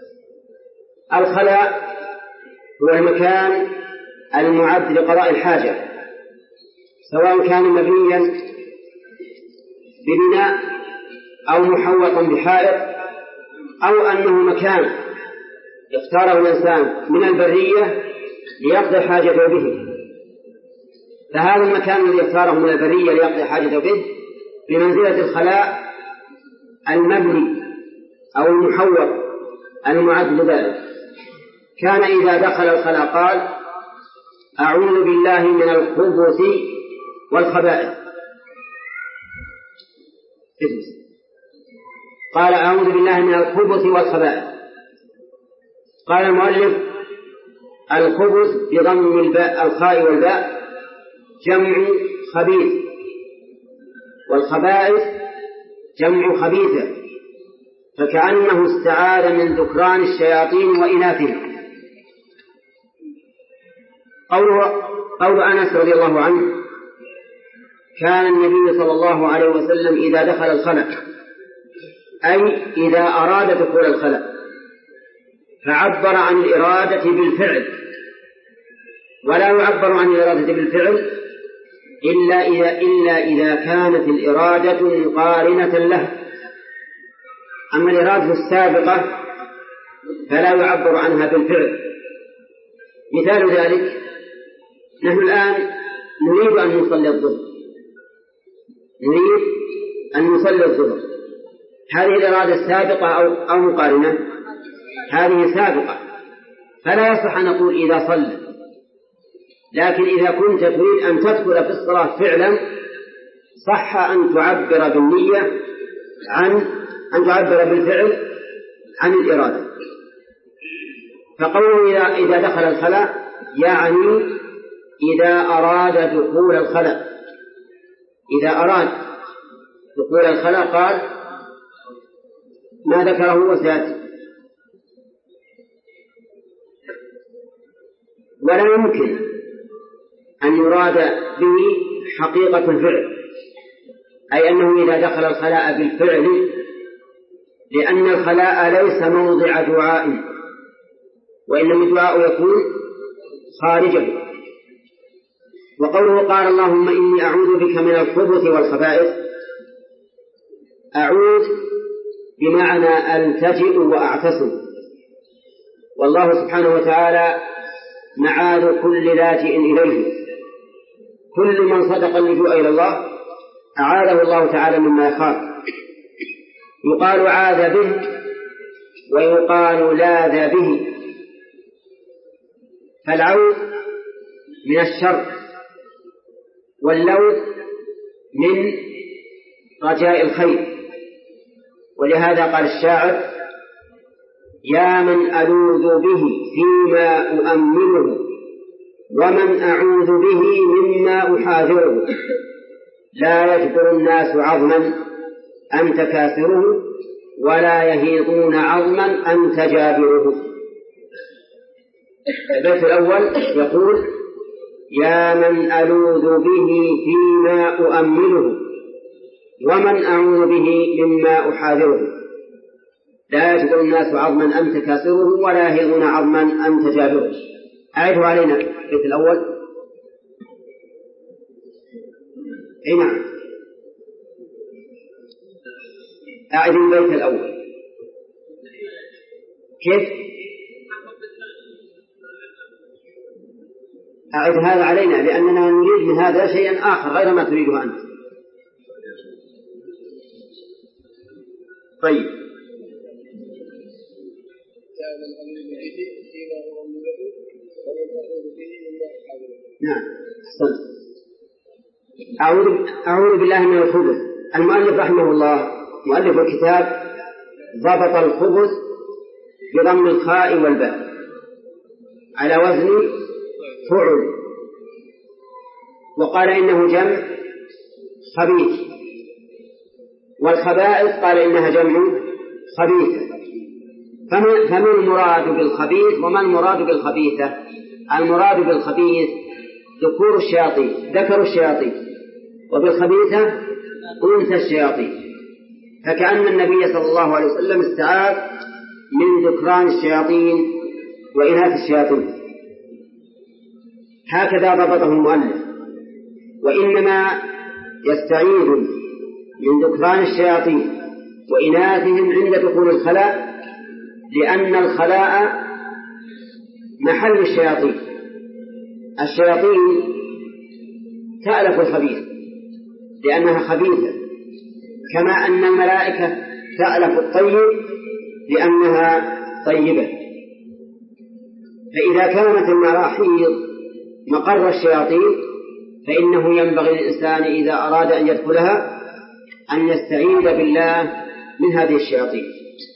[SPEAKER 1] الخلاء هو المكان المعد لقضاء الحاجة، سواء كان مبنيا ببناء أو محوطا بحائط أو أنه مكان اختاره الإنسان من البرية ليقضي حاجته به. فهذا المكان الذي اختاره من البرية ليقضي حاجته به بمنزلة الخلاء المبني أو المحوط المعد لذلك. كان إذا دخل الخلاء قال أعوذ بالله من الخبث والخبائث. قال أعوذ بالله من الخبث والخبائث. قال المؤلف الخبث بضم الباء الخاء والباء جمع خبيث، والخبائث جمع خبيثة، فكأنه استعاذ من ذكران الشياطين وإناثهم. قول أنس رضي الله عنه كان النبي صلى الله عليه وسلم إذا دخل الخلاء، أي إذا أراد دخول الخلاء، فعبر عن الإرادة بالفعل، ولا يعبر عن الإرادة بالفعل إلا إذا, إلا إذا كانت الإرادة مقارنة له. أما الإرادة السابقة فلا يعبر عنها بالفعل. مثال ذلك نحن الآن نريد أن نصلي الظهر نريد أن نصلي الظهر هذه الإرادة السابقة أو, أو مقارنة؟ هذه سابقة، فلا يصح أن نقول إذا صلى. لكن إذا كنت تريد أن تدخل في الصلاة فعلا صح أن تعبر بالنية عن أن تعبر بالفعل عن الإرادة. فقوله إذا, إذا دخل الخلاء يعني إذا أراد دخول الخلاء. إذا أراد دخول الخلاء قال ما ذكره وسيأتي. ولا يمكن أن يراد به حقيقة الفعل، أي أنه إذا دخل الخلاء بالفعل، لأن الخلاء ليس موضع دعاء، وإنما الدعاء يكون خارجا. وقوله قال اللهم إني أعوذ بك من الخبث والخبائث، أعوذ بمعنى ألتجئ وأعتصم، والله سبحانه وتعالى معاذ كل لاجئ إليه. كل من صدق اللجوء إلى الله أعاذه الله تعالى مما يخاف. يقال عاذ به ويقال لاذ به. فالعوذ من الشر، واللوذ من رجاء الخير. ولهذا قال الشاعر يا من ألوذ به فيما أؤمنه ومن أعوذ به مما أحاذره، لا يجبر الناس عظما أنت كافره ولا يهيضون عظما أنت جابره. البيت الأول يقول يا من ألوذ به فيما أؤمنه ومن أعوذ به مما أحاذره لا يجبر الناس عظما أم تكاسره ولا يهضون عظما أم تجابره. أعيده علينا البيت الأول. أي نعم، أعيد البيت الأول. كيف؟ أعيد هذا علينا لأننا نريد من هذا شيئا آخر غير ما تريده أنت. طيب، نعم، أعوذ أعوذ بالله من الخبث. المؤلف رحمه الله مؤلف الكتاب ضبط الخبث بضم الخاء والباء على وزن فعل، وقال إنه جمع خبيث، والخبائث قال إنها جمع خبيثة. فما المراد بالخبيث وما المراد بالخبيثة؟ المراد بالخبيث ذكور الشياطين، ذكر الشياطين، وبالخبيثة أنثى الشياطين. فكأن النبي صلى الله عليه وسلم استعاذ من ذكران الشياطين وإناث الشياطين. هكذا ضبطه المؤلف. وإنما يستعيذ من ذكران الشياطين وإناثهم عند دخول الخلاء، لأن الخلاء محل الشياطين. الشياطين تألف الخبيث لأنها خبيثة، كما أن الملائكة تألف الطيب لأنها طيبة. فإذا كانت المراحيض مقر الشياطين فإنه ينبغي للإنسان إذا أراد أن يدخلها أن يستعيذ بالله من هذه الشياطين.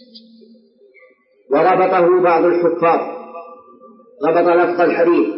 [SPEAKER 1] وربطه بعض الحفاظ، ربط لفظ الحديث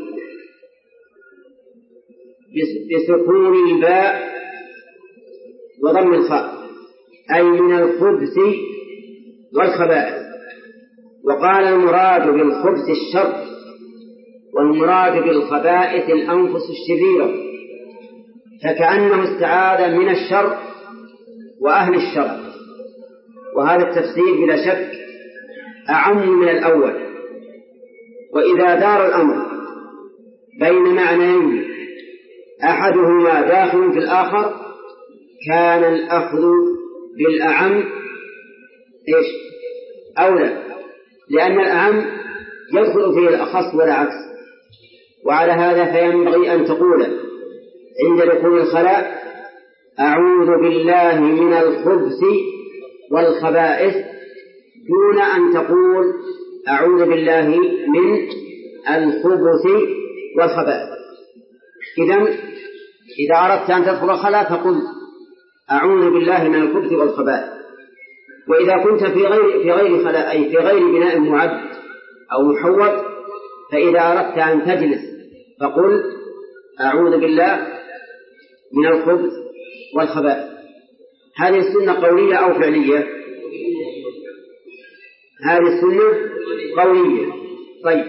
[SPEAKER 1] بسكون الباء وضم الخاء، أي من الخبث والخبائث. وقال المراد بالخبث الشر، والمراد بالخبائث الأنفس الشريرة، فكأنه استعاذ من الشر وأهل الشر. وهذا التفسير بلا شك أعم من الأول. وإذا دار الأمر بين معنيين أحدهما داخل في الآخر كان الأخذ بالأعم إيش؟ أولى، لأن الأعم يدخل فيه الأخص ولا عكس. وعلى هذا فينبغي أن تقول عند دخول الخلاء أعوذ بالله من الخبث والخبائث، دون أن تقول أعوذ بالله من الخبث والخبائث. إذن إذا أردت أن تدخل الخلاء فقل أعوذ بالله من الخبث والخبائث. وإذا كنت في غير في غير خلاء، أي في غير بناء معد أو محوط، فإذا أردت أن تجلس فقل أعوذ بالله من الخبث والخبائث. هذه السنة قولية أو فعلية؟ هذه السنة قولية. طيب،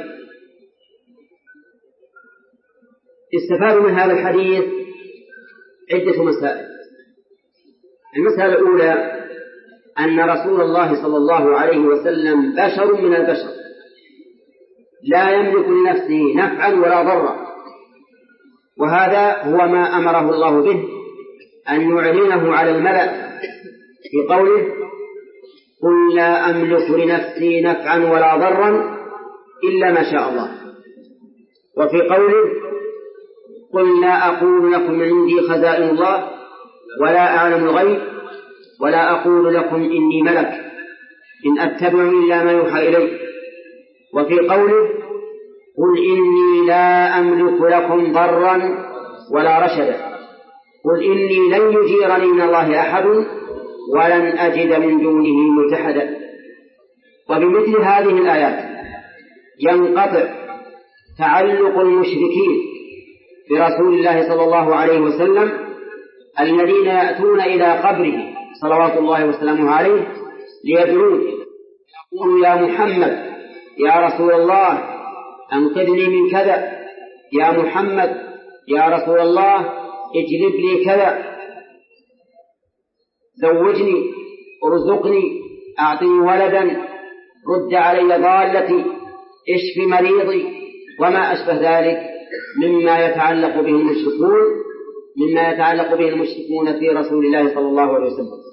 [SPEAKER 1] استفاد من هذا الحديث عدة مسائل. المسألة الأولى أن رسول الله صلى الله عليه وسلم بشر من البشر، لا يملك لنفسه نفعا ولا ضرا، وهذا هو ما أمره الله به أن يعلنه على الملأ في قوله قل لا أملك لنفسي نفعا ولا ضرا إلا ما شاء الله. وفي قوله قل لا أقول لكم عندي خزائن الله ولا أعلم الغيب ولا أقول لكم إني ملك إن أتبع إلا ما يوحى إلي. وفي قوله قل إني لا أملك لكم ضرا ولا رشدا قل إني لن يجيرني من الله أحد ولن أجد من دونه ملتحدا. وبمثل هذه الآيات ينقطع تعلق المشركين برسول الله صلى الله عليه وسلم الذين يأتون إلى قبره صلوات الله وسلامه عليه ليدعوه، يقول يا محمد يا رسول الله أنقذني من كذا، يا محمد يا رسول الله اجلب لي كذا. زوجني، ارزقني، أعطني ولدا، رد علي ضالتي، اشف مريضي، وما أشبه ذلك مما يتعلق به المشركون مما يتعلق به المشركون في رسول الله صلى الله عليه وسلم.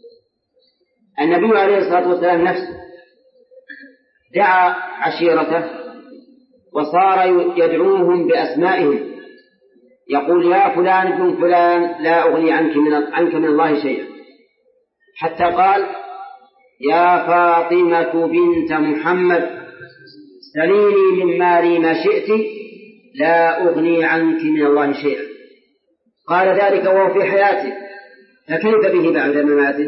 [SPEAKER 1] النبي عليه الصلاة والسلام نفسه دعا عشيرته وصار يدعوهم بأسمائهم، يقول يا فلان ابن فلان لا أغني عنك من, عنك من الله شيئا، حتى قال يا فاطمة بنت محمد سليني من مالي ما شئت لا أغني عنك من الله شيئا. قال ذلك وهو في حياته، فكيف به بعد مماته؟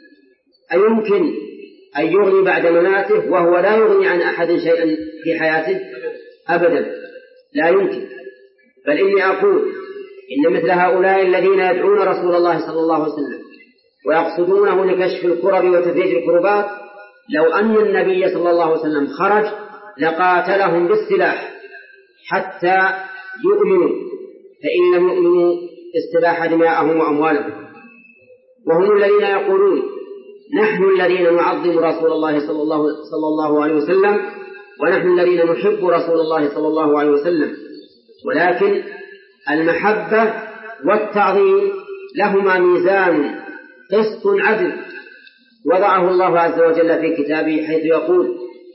[SPEAKER 1] أيمكن أن يغني بعد مماته وهو لا يغني عن أحد شيئا في حياته؟ أبدا لا يمكن. بل إني أقول إن مثل هؤلاء الذين يدعون رسول الله صلى الله عليه وسلم ويقصدونه لكشف الكرب وتفريج الكربات، لو أن النبي صلى الله عليه وسلم خرج لقاتلهم بالسلاح حتى يؤمنوا، فإن لم يؤمنوا استباح دماءهم وأموالهم. وهم الذين يقولون نحن الذين نعظم رسول الله صلى الله, صلى الله عليه وسلم، ونحن الذين نحب رسول الله صلى الله عليه وسلم، ولكن المحبة والتعظيم لهما ميزان قسط عدل وضعه الله عز وجل في كتابه، حيث يقول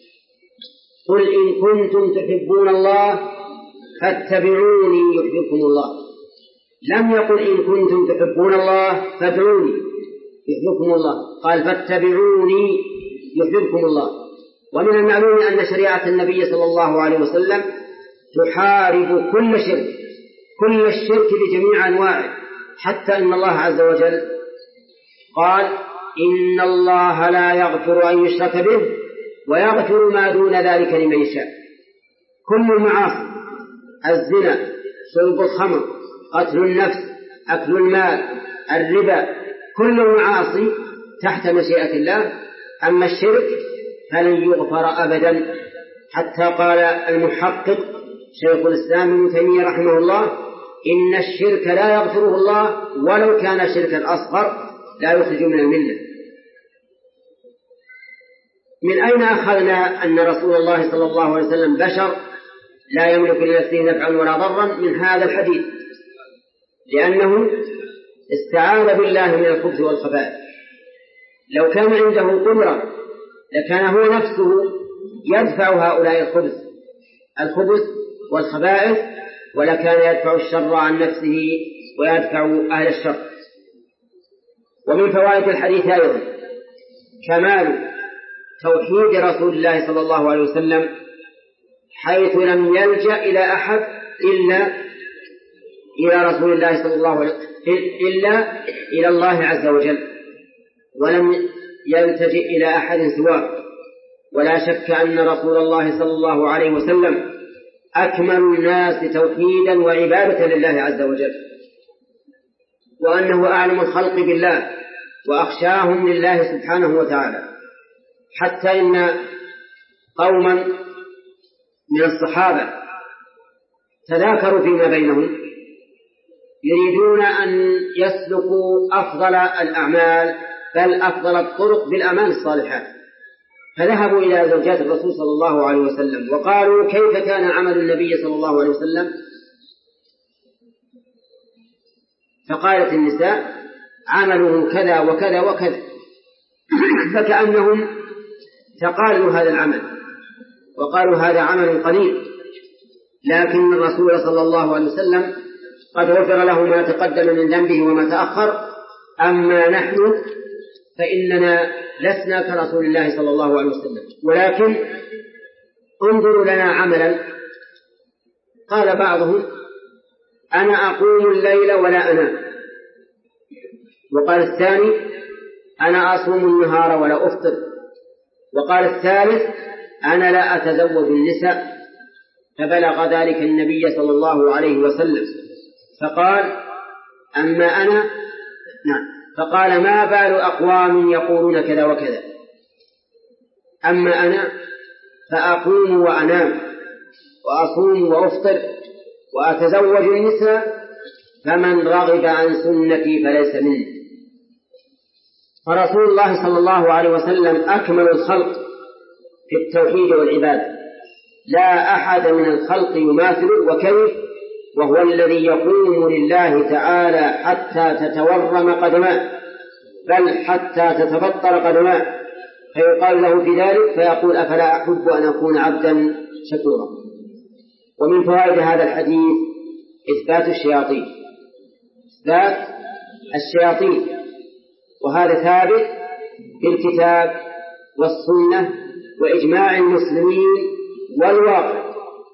[SPEAKER 1] قل إن كنتم تحبون الله فاتبعوني يحببكم الله. لم يقل إن كنتم تحبون الله فادعوني يحببكم الله، قال فاتبعوني يحببكم الله. ومن المعلوم أن شريعة النبي صلى الله عليه وسلم تحارب كل شرك، كل الشرك بجميع أنواعه، حتى إن الله عز وجل قال إن الله لا يغفر أن يشرك به ويغفر ما دون ذلك لمن يشاء. كل المعاصي، الزنا، شرب الخمر، قتل النفس، أكل المال، الربا، كل المعاصي تحت مشيئة الله. أما الشرك فلن يغفر أبدا، حتى قال المحقق شيخ الإسلام ابن تيمية رحمه الله إن الشرك لا يغفره الله ولو كان شركا أصغر لا يخرج من الملة. من أين أخذنا أن رسول الله صلى الله عليه وسلم بشر لا يملك لنفسه نفعا ولا ضرا؟ من هذا الحديث، لأنه استعاذ بالله من الخبث والخبائث. لو كان عنده قدرة لكان هو نفسه يدفع هؤلاء الخبث الخبث والخبائث، ولكان يدفع الشر عن نفسه ويدفع أهل الشر. ومن فوائد الحديث أيضا كمال توحيد رسول الله صلى الله عليه وسلم، حيث لم يلجأ إلى أحد إلا إلى رسول الله صلى الله عليه وسلم إلا إلى الله عز وجل، ولم يلتجئ إلى أحد سواه. ولا شك أن رسول الله صلى الله عليه وسلم أكمل الناس توحيدا وعبادة لله عز وجل، وأنه أعلم الخلق بالله وأخشاهم لله سبحانه وتعالى، حتى إن قوما من الصحابة تذاكروا فيما بينهم يريدون أن يسلكوا أفضل الأعمال بل أفضل الطرق بالأعمال الصالحات، فذهبوا إلى زوجات الرسول صلى الله عليه وسلم وقالوا كيف كان عمل النبي صلى الله عليه وسلم؟ فقالت النساء عمله كذا وكذا وكذا، فكأنهم تقالوا هذا العمل وقالوا هذا عمل قليل، لكن الرسول صلى الله عليه وسلم قد غفر له ما تقدم من ذنبه وما تأخر. أما نحن فإننا لسنا كرسول الله صلى الله عليه وسلم، ولكن انظروا لنا عملا. قال بعضهم أنا أقوم الليل ولا أنام، وقال الثاني أنا أصوم النهار ولا أفطر، وقال الثالث أنا لا أتزوج النساء. فبلغ ذلك النبي صلى الله عليه وسلم فقال أما أنا نعم فقال ما بال أقوام يقولون كذا وكذا، أما أنا فأقوم وأنام وأصوم وأفطر وأتزوج النساء، فمن رغب عن سنتي فليس مني. فرسول الله صلى الله عليه وسلم أكمل الخلق في التوحيد والعبادة، لا أحد من الخلق يماثل، وكيف وهو الذي يقوم لله تعالى حتى تتورم قدماه، بل حتى تتبطر قدماه، فيقال له في ذلك فيقول أفلا أحب أن أكون عبدا شكورا. ومن فوائد هذا الحديث إثبات الشياطين، إثبات الشياطين، وهذا ثابت في الكتاب والسنة وإجماع المسلمين والواقع.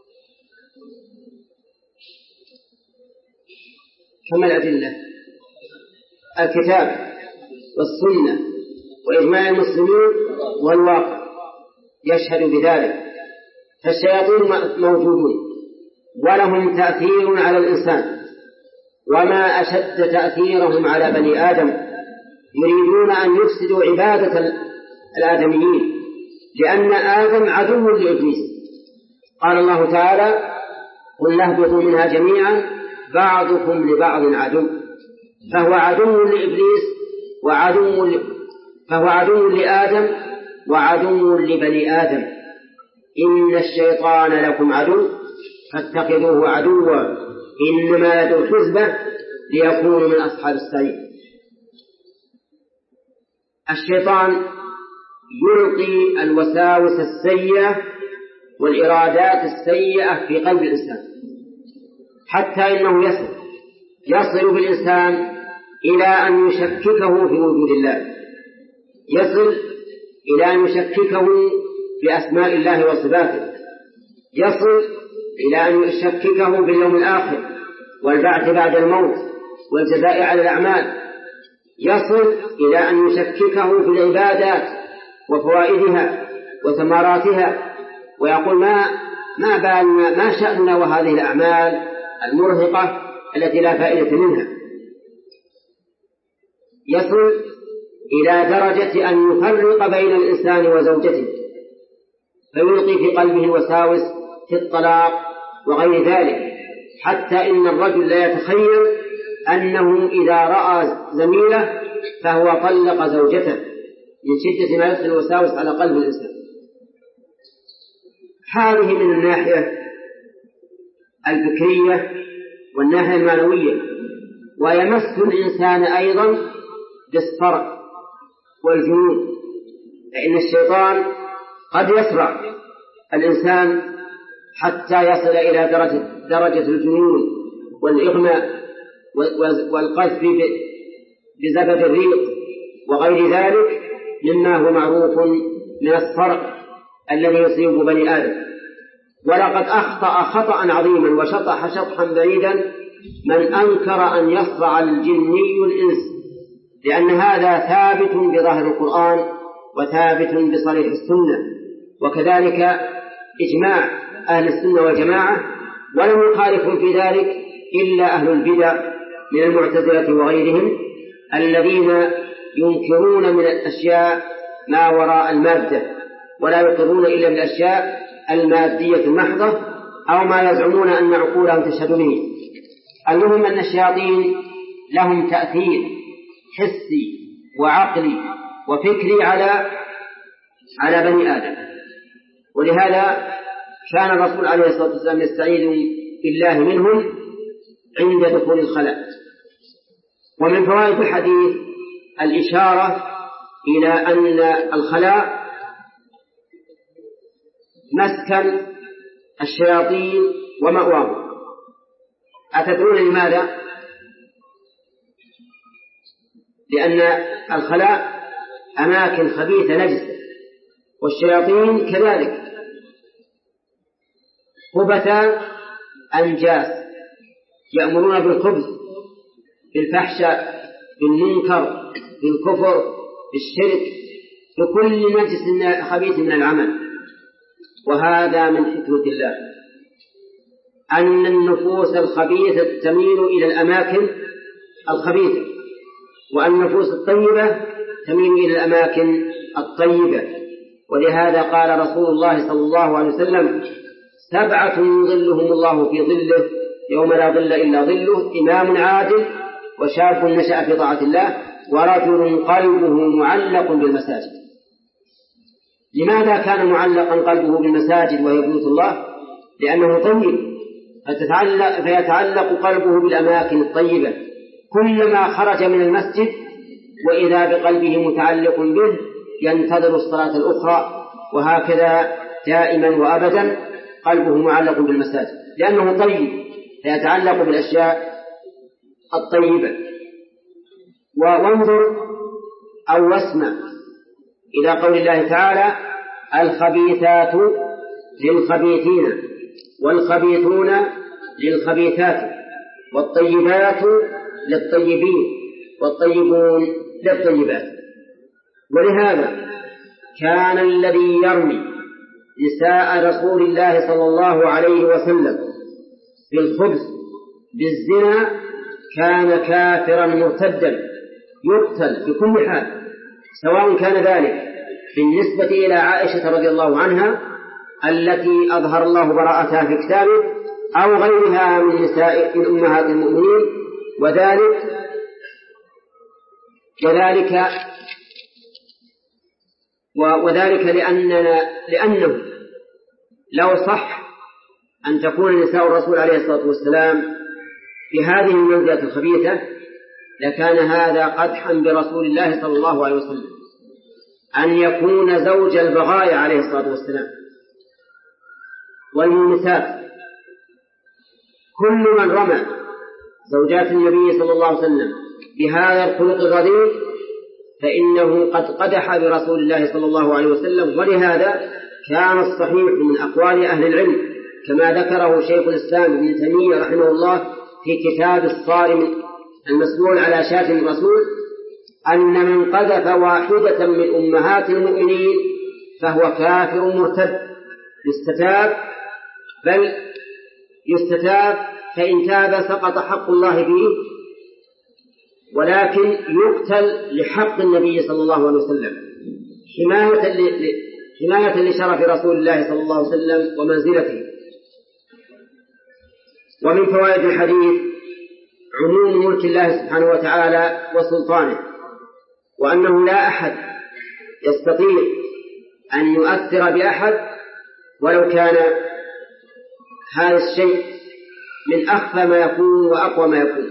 [SPEAKER 1] كما الأدلة الكتاب والسنة وإجماع المسلمين والواقع يشهد بذلك. فالشياطين موجودون ولهم تأثير على الإنسان، وما أشد تأثيرهم على بني آدم، يريدون أن يفسدوا عبادة الآدميين، لأن آدم عدو لإبليس. قال الله تعالى قل اهبطوا منها جميعا بعضكم لبعض عدو، فهو عدو لإبليس وعدو ل... فهو عدو لآدم وعدو لبني آدم. إن الشيطان لكم عدو فاتخذوه عدوا إنما يدعو حزبه ليكونوا من أصحاب السعير. الشيطان يلقي الوساوس السيئة والإرادات السيئة في قلب الإنسان، حتى إنه يصل يصل بالإنسان إلى أن يشككه في وجود الله، يصل إلى أن يشككه في أسماء الله وصفاته، يصل إلى أن يشككه باليوم الآخر والبعث بعد الموت والجزاء على الأعمال، يصل إلى أن يشككه في العبادات وفوائدها وثمراتها، ويقول ما ما بالنا ما شأننا وهذه الأعمال المرهقة التي لا فائدة منها. يصل إلى درجة أن يفرق بين الإنسان وزوجته، فيلقي في قلبه الوساوس في الطلاق وغير ذلك، حتى إن الرجل لا يتخيل أنه إذا رأى زميله فهو طلق زوجته من شدة ما يدخل الوساوس على قلب الإنسان. هذه من الناحية الفكرية والناحية المعنوية. ويمس الإنسان أيضا بالصرع والجنون، فإن الشيطان قد يسرع الإنسان حتى يصل إلى درجة, درجة الجنون والإغماء والقذف بزبد الريق وغير ذلك مما هو معروف من الصرع الذي يصيب بني آدم. ولقد أخطأ خطأ عظيما وشطح شطحا بعيدا من أنكر أن يصرع الجني الإنس، لأن هذا ثابت بظاهر القرآن وثابت بصريح السنة، وكذلك إجماع أهل السنة والجماعة، ولم يخالف في ذلك إلا أهل البدع من المعتزلة وغيرهم الذين ينكرون من الأشياء ما وراء المادة، ولا يقرون إلا بالأشياء المادية المحضة أو ما يزعمون أن عقولهم تشهد به. المهم أن الشياطين لهم تأثير حسي وعقلي وفكري على على بني آدم، ولهذا كان الرسول عليه الصلاة والسلام يستعيذ بالله منهم عند دخول الخلاء. ومن فوائد الحديث الإشارة إلى أن الخلاء مسكن الشياطين ومأواهم. أتدرون لماذا؟ لأن الخلاء أماكن خبيثة نجسة، والشياطين كذلك خبث أنجاس، يأمرون بالخبث بالفحشاء بالمنكر بالكفر بالشرك بكل نجس خبيث من العمل. وهذا من حكمة الله أن النفوس الخبيثة تميل إلى الأماكن الخبيثة، وأن النفوس الطيبة تميل إلى الأماكن الطيبة. ولهذا قال رسول الله صلى الله عليه وسلم سبعة يظلهم الله في ظله يوم لا ظل إلا ظله: إمام عادل، وشاب نشأ في طاعة الله، ورجل قلبه معلق بالمساجد. لماذا كان معلقا قلبه بالمساجد وهي بيوت الله؟ لأنه طيب، فتتعلق فيتعلق قلبه بالأماكن الطيبة، كلما خرج من المسجد وإذا بقلبه متعلق به ينتظر الصلاة الأخرى، وهكذا دائما وأبدا قلبه معلق بالمساجد لأنه طيب، فيتعلق بالأشياء الطيبة. وانظر أو واسمع إلى قول الله تعالى: الخبيثات للخبيثين والخبيثون للخبيثات والطيبات للطيبين والطيبون للطيبات. ولهذا كان الذي يرمي نساء رسول الله صلى الله عليه وسلم بالخبث بالزنا كان كافرا مرتدا يقتل بكل حال، سواء كان ذلك بالنسبة إلى عائشة رضي الله عنها التي أظهر الله براءتها في كتابه، أو غيرها من نساء من أمهات المؤمنين. وذلك وذلك وذلك لأننا لأنه لو صح أن تكون نساء الرسول عليه الصلاة والسلام بهذه المنزلة الخبيثة لكان هذا قدحا برسول الله صلى الله عليه وسلم أن يكون زوج البغايا عليه الصلاة والسلام والمومسات. كل من رمى زوجات النبي صلى الله عليه وسلم بهذا الخلق الرديء فإنه قد قدح برسول الله صلى الله عليه وسلم. ولهذا كان الصحيح من أقوال أهل العلم كما ذكره شيخ الإسلام ابن تيمية رحمه الله في كتاب الصارم المسلول على شاتم الرسول أن من قذف واحدة من أمهات المؤمنين فهو كافر مرتد يستتاب، بل يستتاب فإن تاب سقط حق الله فيه، ولكن يقتل لحق النبي صلى الله عليه وسلم حماية حماية لشرف رسول الله صلى الله عليه وسلم ومنزلته. ومن فوائد الحديث عموم ملك الله سبحانه وتعالى وسلطانه، وأنه لا أحد يستطيع أن يؤثر بأحد ولو كان هذا الشيء من أخفى ما يكون وأقوى ما يكون.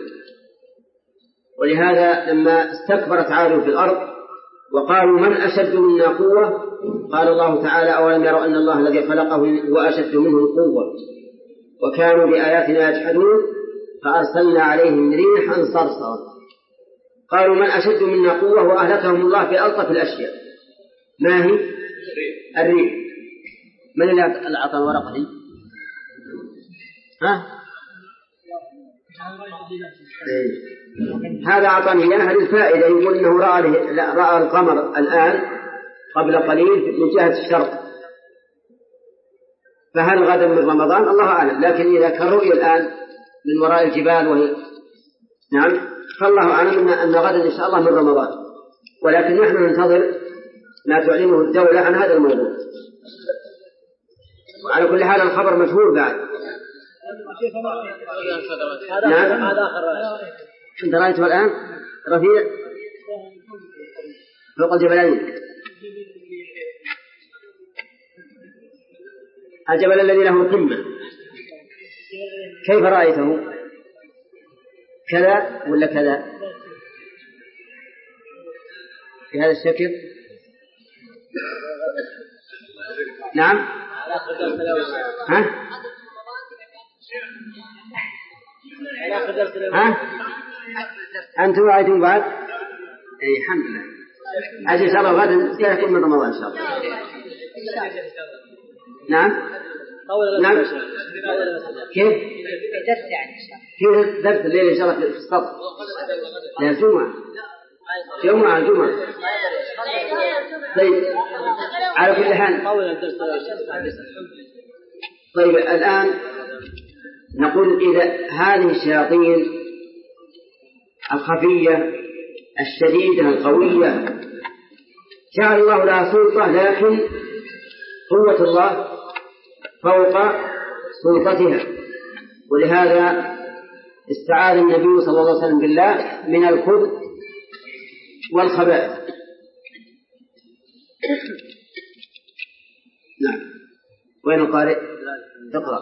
[SPEAKER 1] ولهذا لما استكبرت عاد في الأرض وقالوا من أشد منا قوة قال الله تعالى: أولم يروا أن الله الذي خلقهم هو أشد منهم قوة وكانوا بآياتنا يجحدون فأرسلنا عليهم ريحا صرصرا. قالوا من أشد منا قوة وأهلكهم الله بألطف الأشياء. ما هي؟ الريح. من اللي أعطى الورقة دي؟ ها؟ هذا أعطاني إياها للفائدة، يقول إنه رأى, رأى القمر الآن قبل قليل من جهة الشرق، فهل غدا من رمضان؟ الله أعلم، لكن إذا كان رؤية الآن من وراء الجبال وهي نعم فالله أعلم أن غدا إن شاء الله من رمضان، ولكن نحن ننتظر ما تعلمه الدولة عن هذا الموضوع. وعلى كل حال الخبر مشهور بعد. نعم هذا آخر. أنت رأيته الآن رفيع فوق الجبلين، الجبل الذي له قمة. كيف رأيته؟ كذا ولا كذا بهذا الشكل؟ نعم ها؟ ها؟ أنتم رأيتم بعد؟ أي الحمد لله. عشان إن شاء الله غدا سيكون من رمضان إن شاء الله. نعم نعم كيف؟ كيف درس الليل إن شاء الله في السطح؟ لا الجمعة جمعة الجمعة. طيب على كل حال طيب الآن نقول إذا هذه الشياطين الخفية الشديدة القوية جعل الله لها سلطة، لكن قوة الله فوق سلطتها، ولهذا استعاذ النبي صلى الله عليه وسلم بالله من الخبث والخبائث. نعم. وين القارئ؟ تقرأ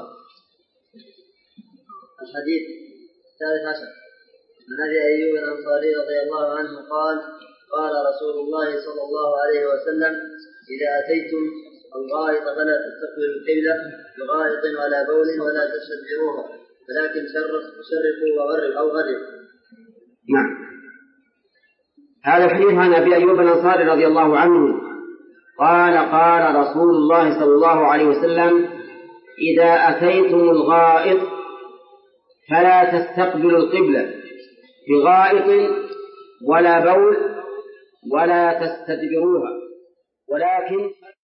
[SPEAKER 2] الحديث الثالث عشر عن أبي أيوب الأنصاري رضي الله عنه قال قال رسول الله صلى الله عليه وسلم إذا أتيتم الغائط فلا تستقبلوا القبلة بغائط ولا بول ولا تستدبروها ولكن شرقوا وغربوا أو غربوا.
[SPEAKER 1] نعم. هذا الحديث عن أبي أيوب الأنصاري رضي الله عنه قال قال رسول الله صلى الله عليه وسلم إذا أتيتم الغائط فلا تستقبلوا القبلة بغائط ولا بول ولا تستدبروها ولكن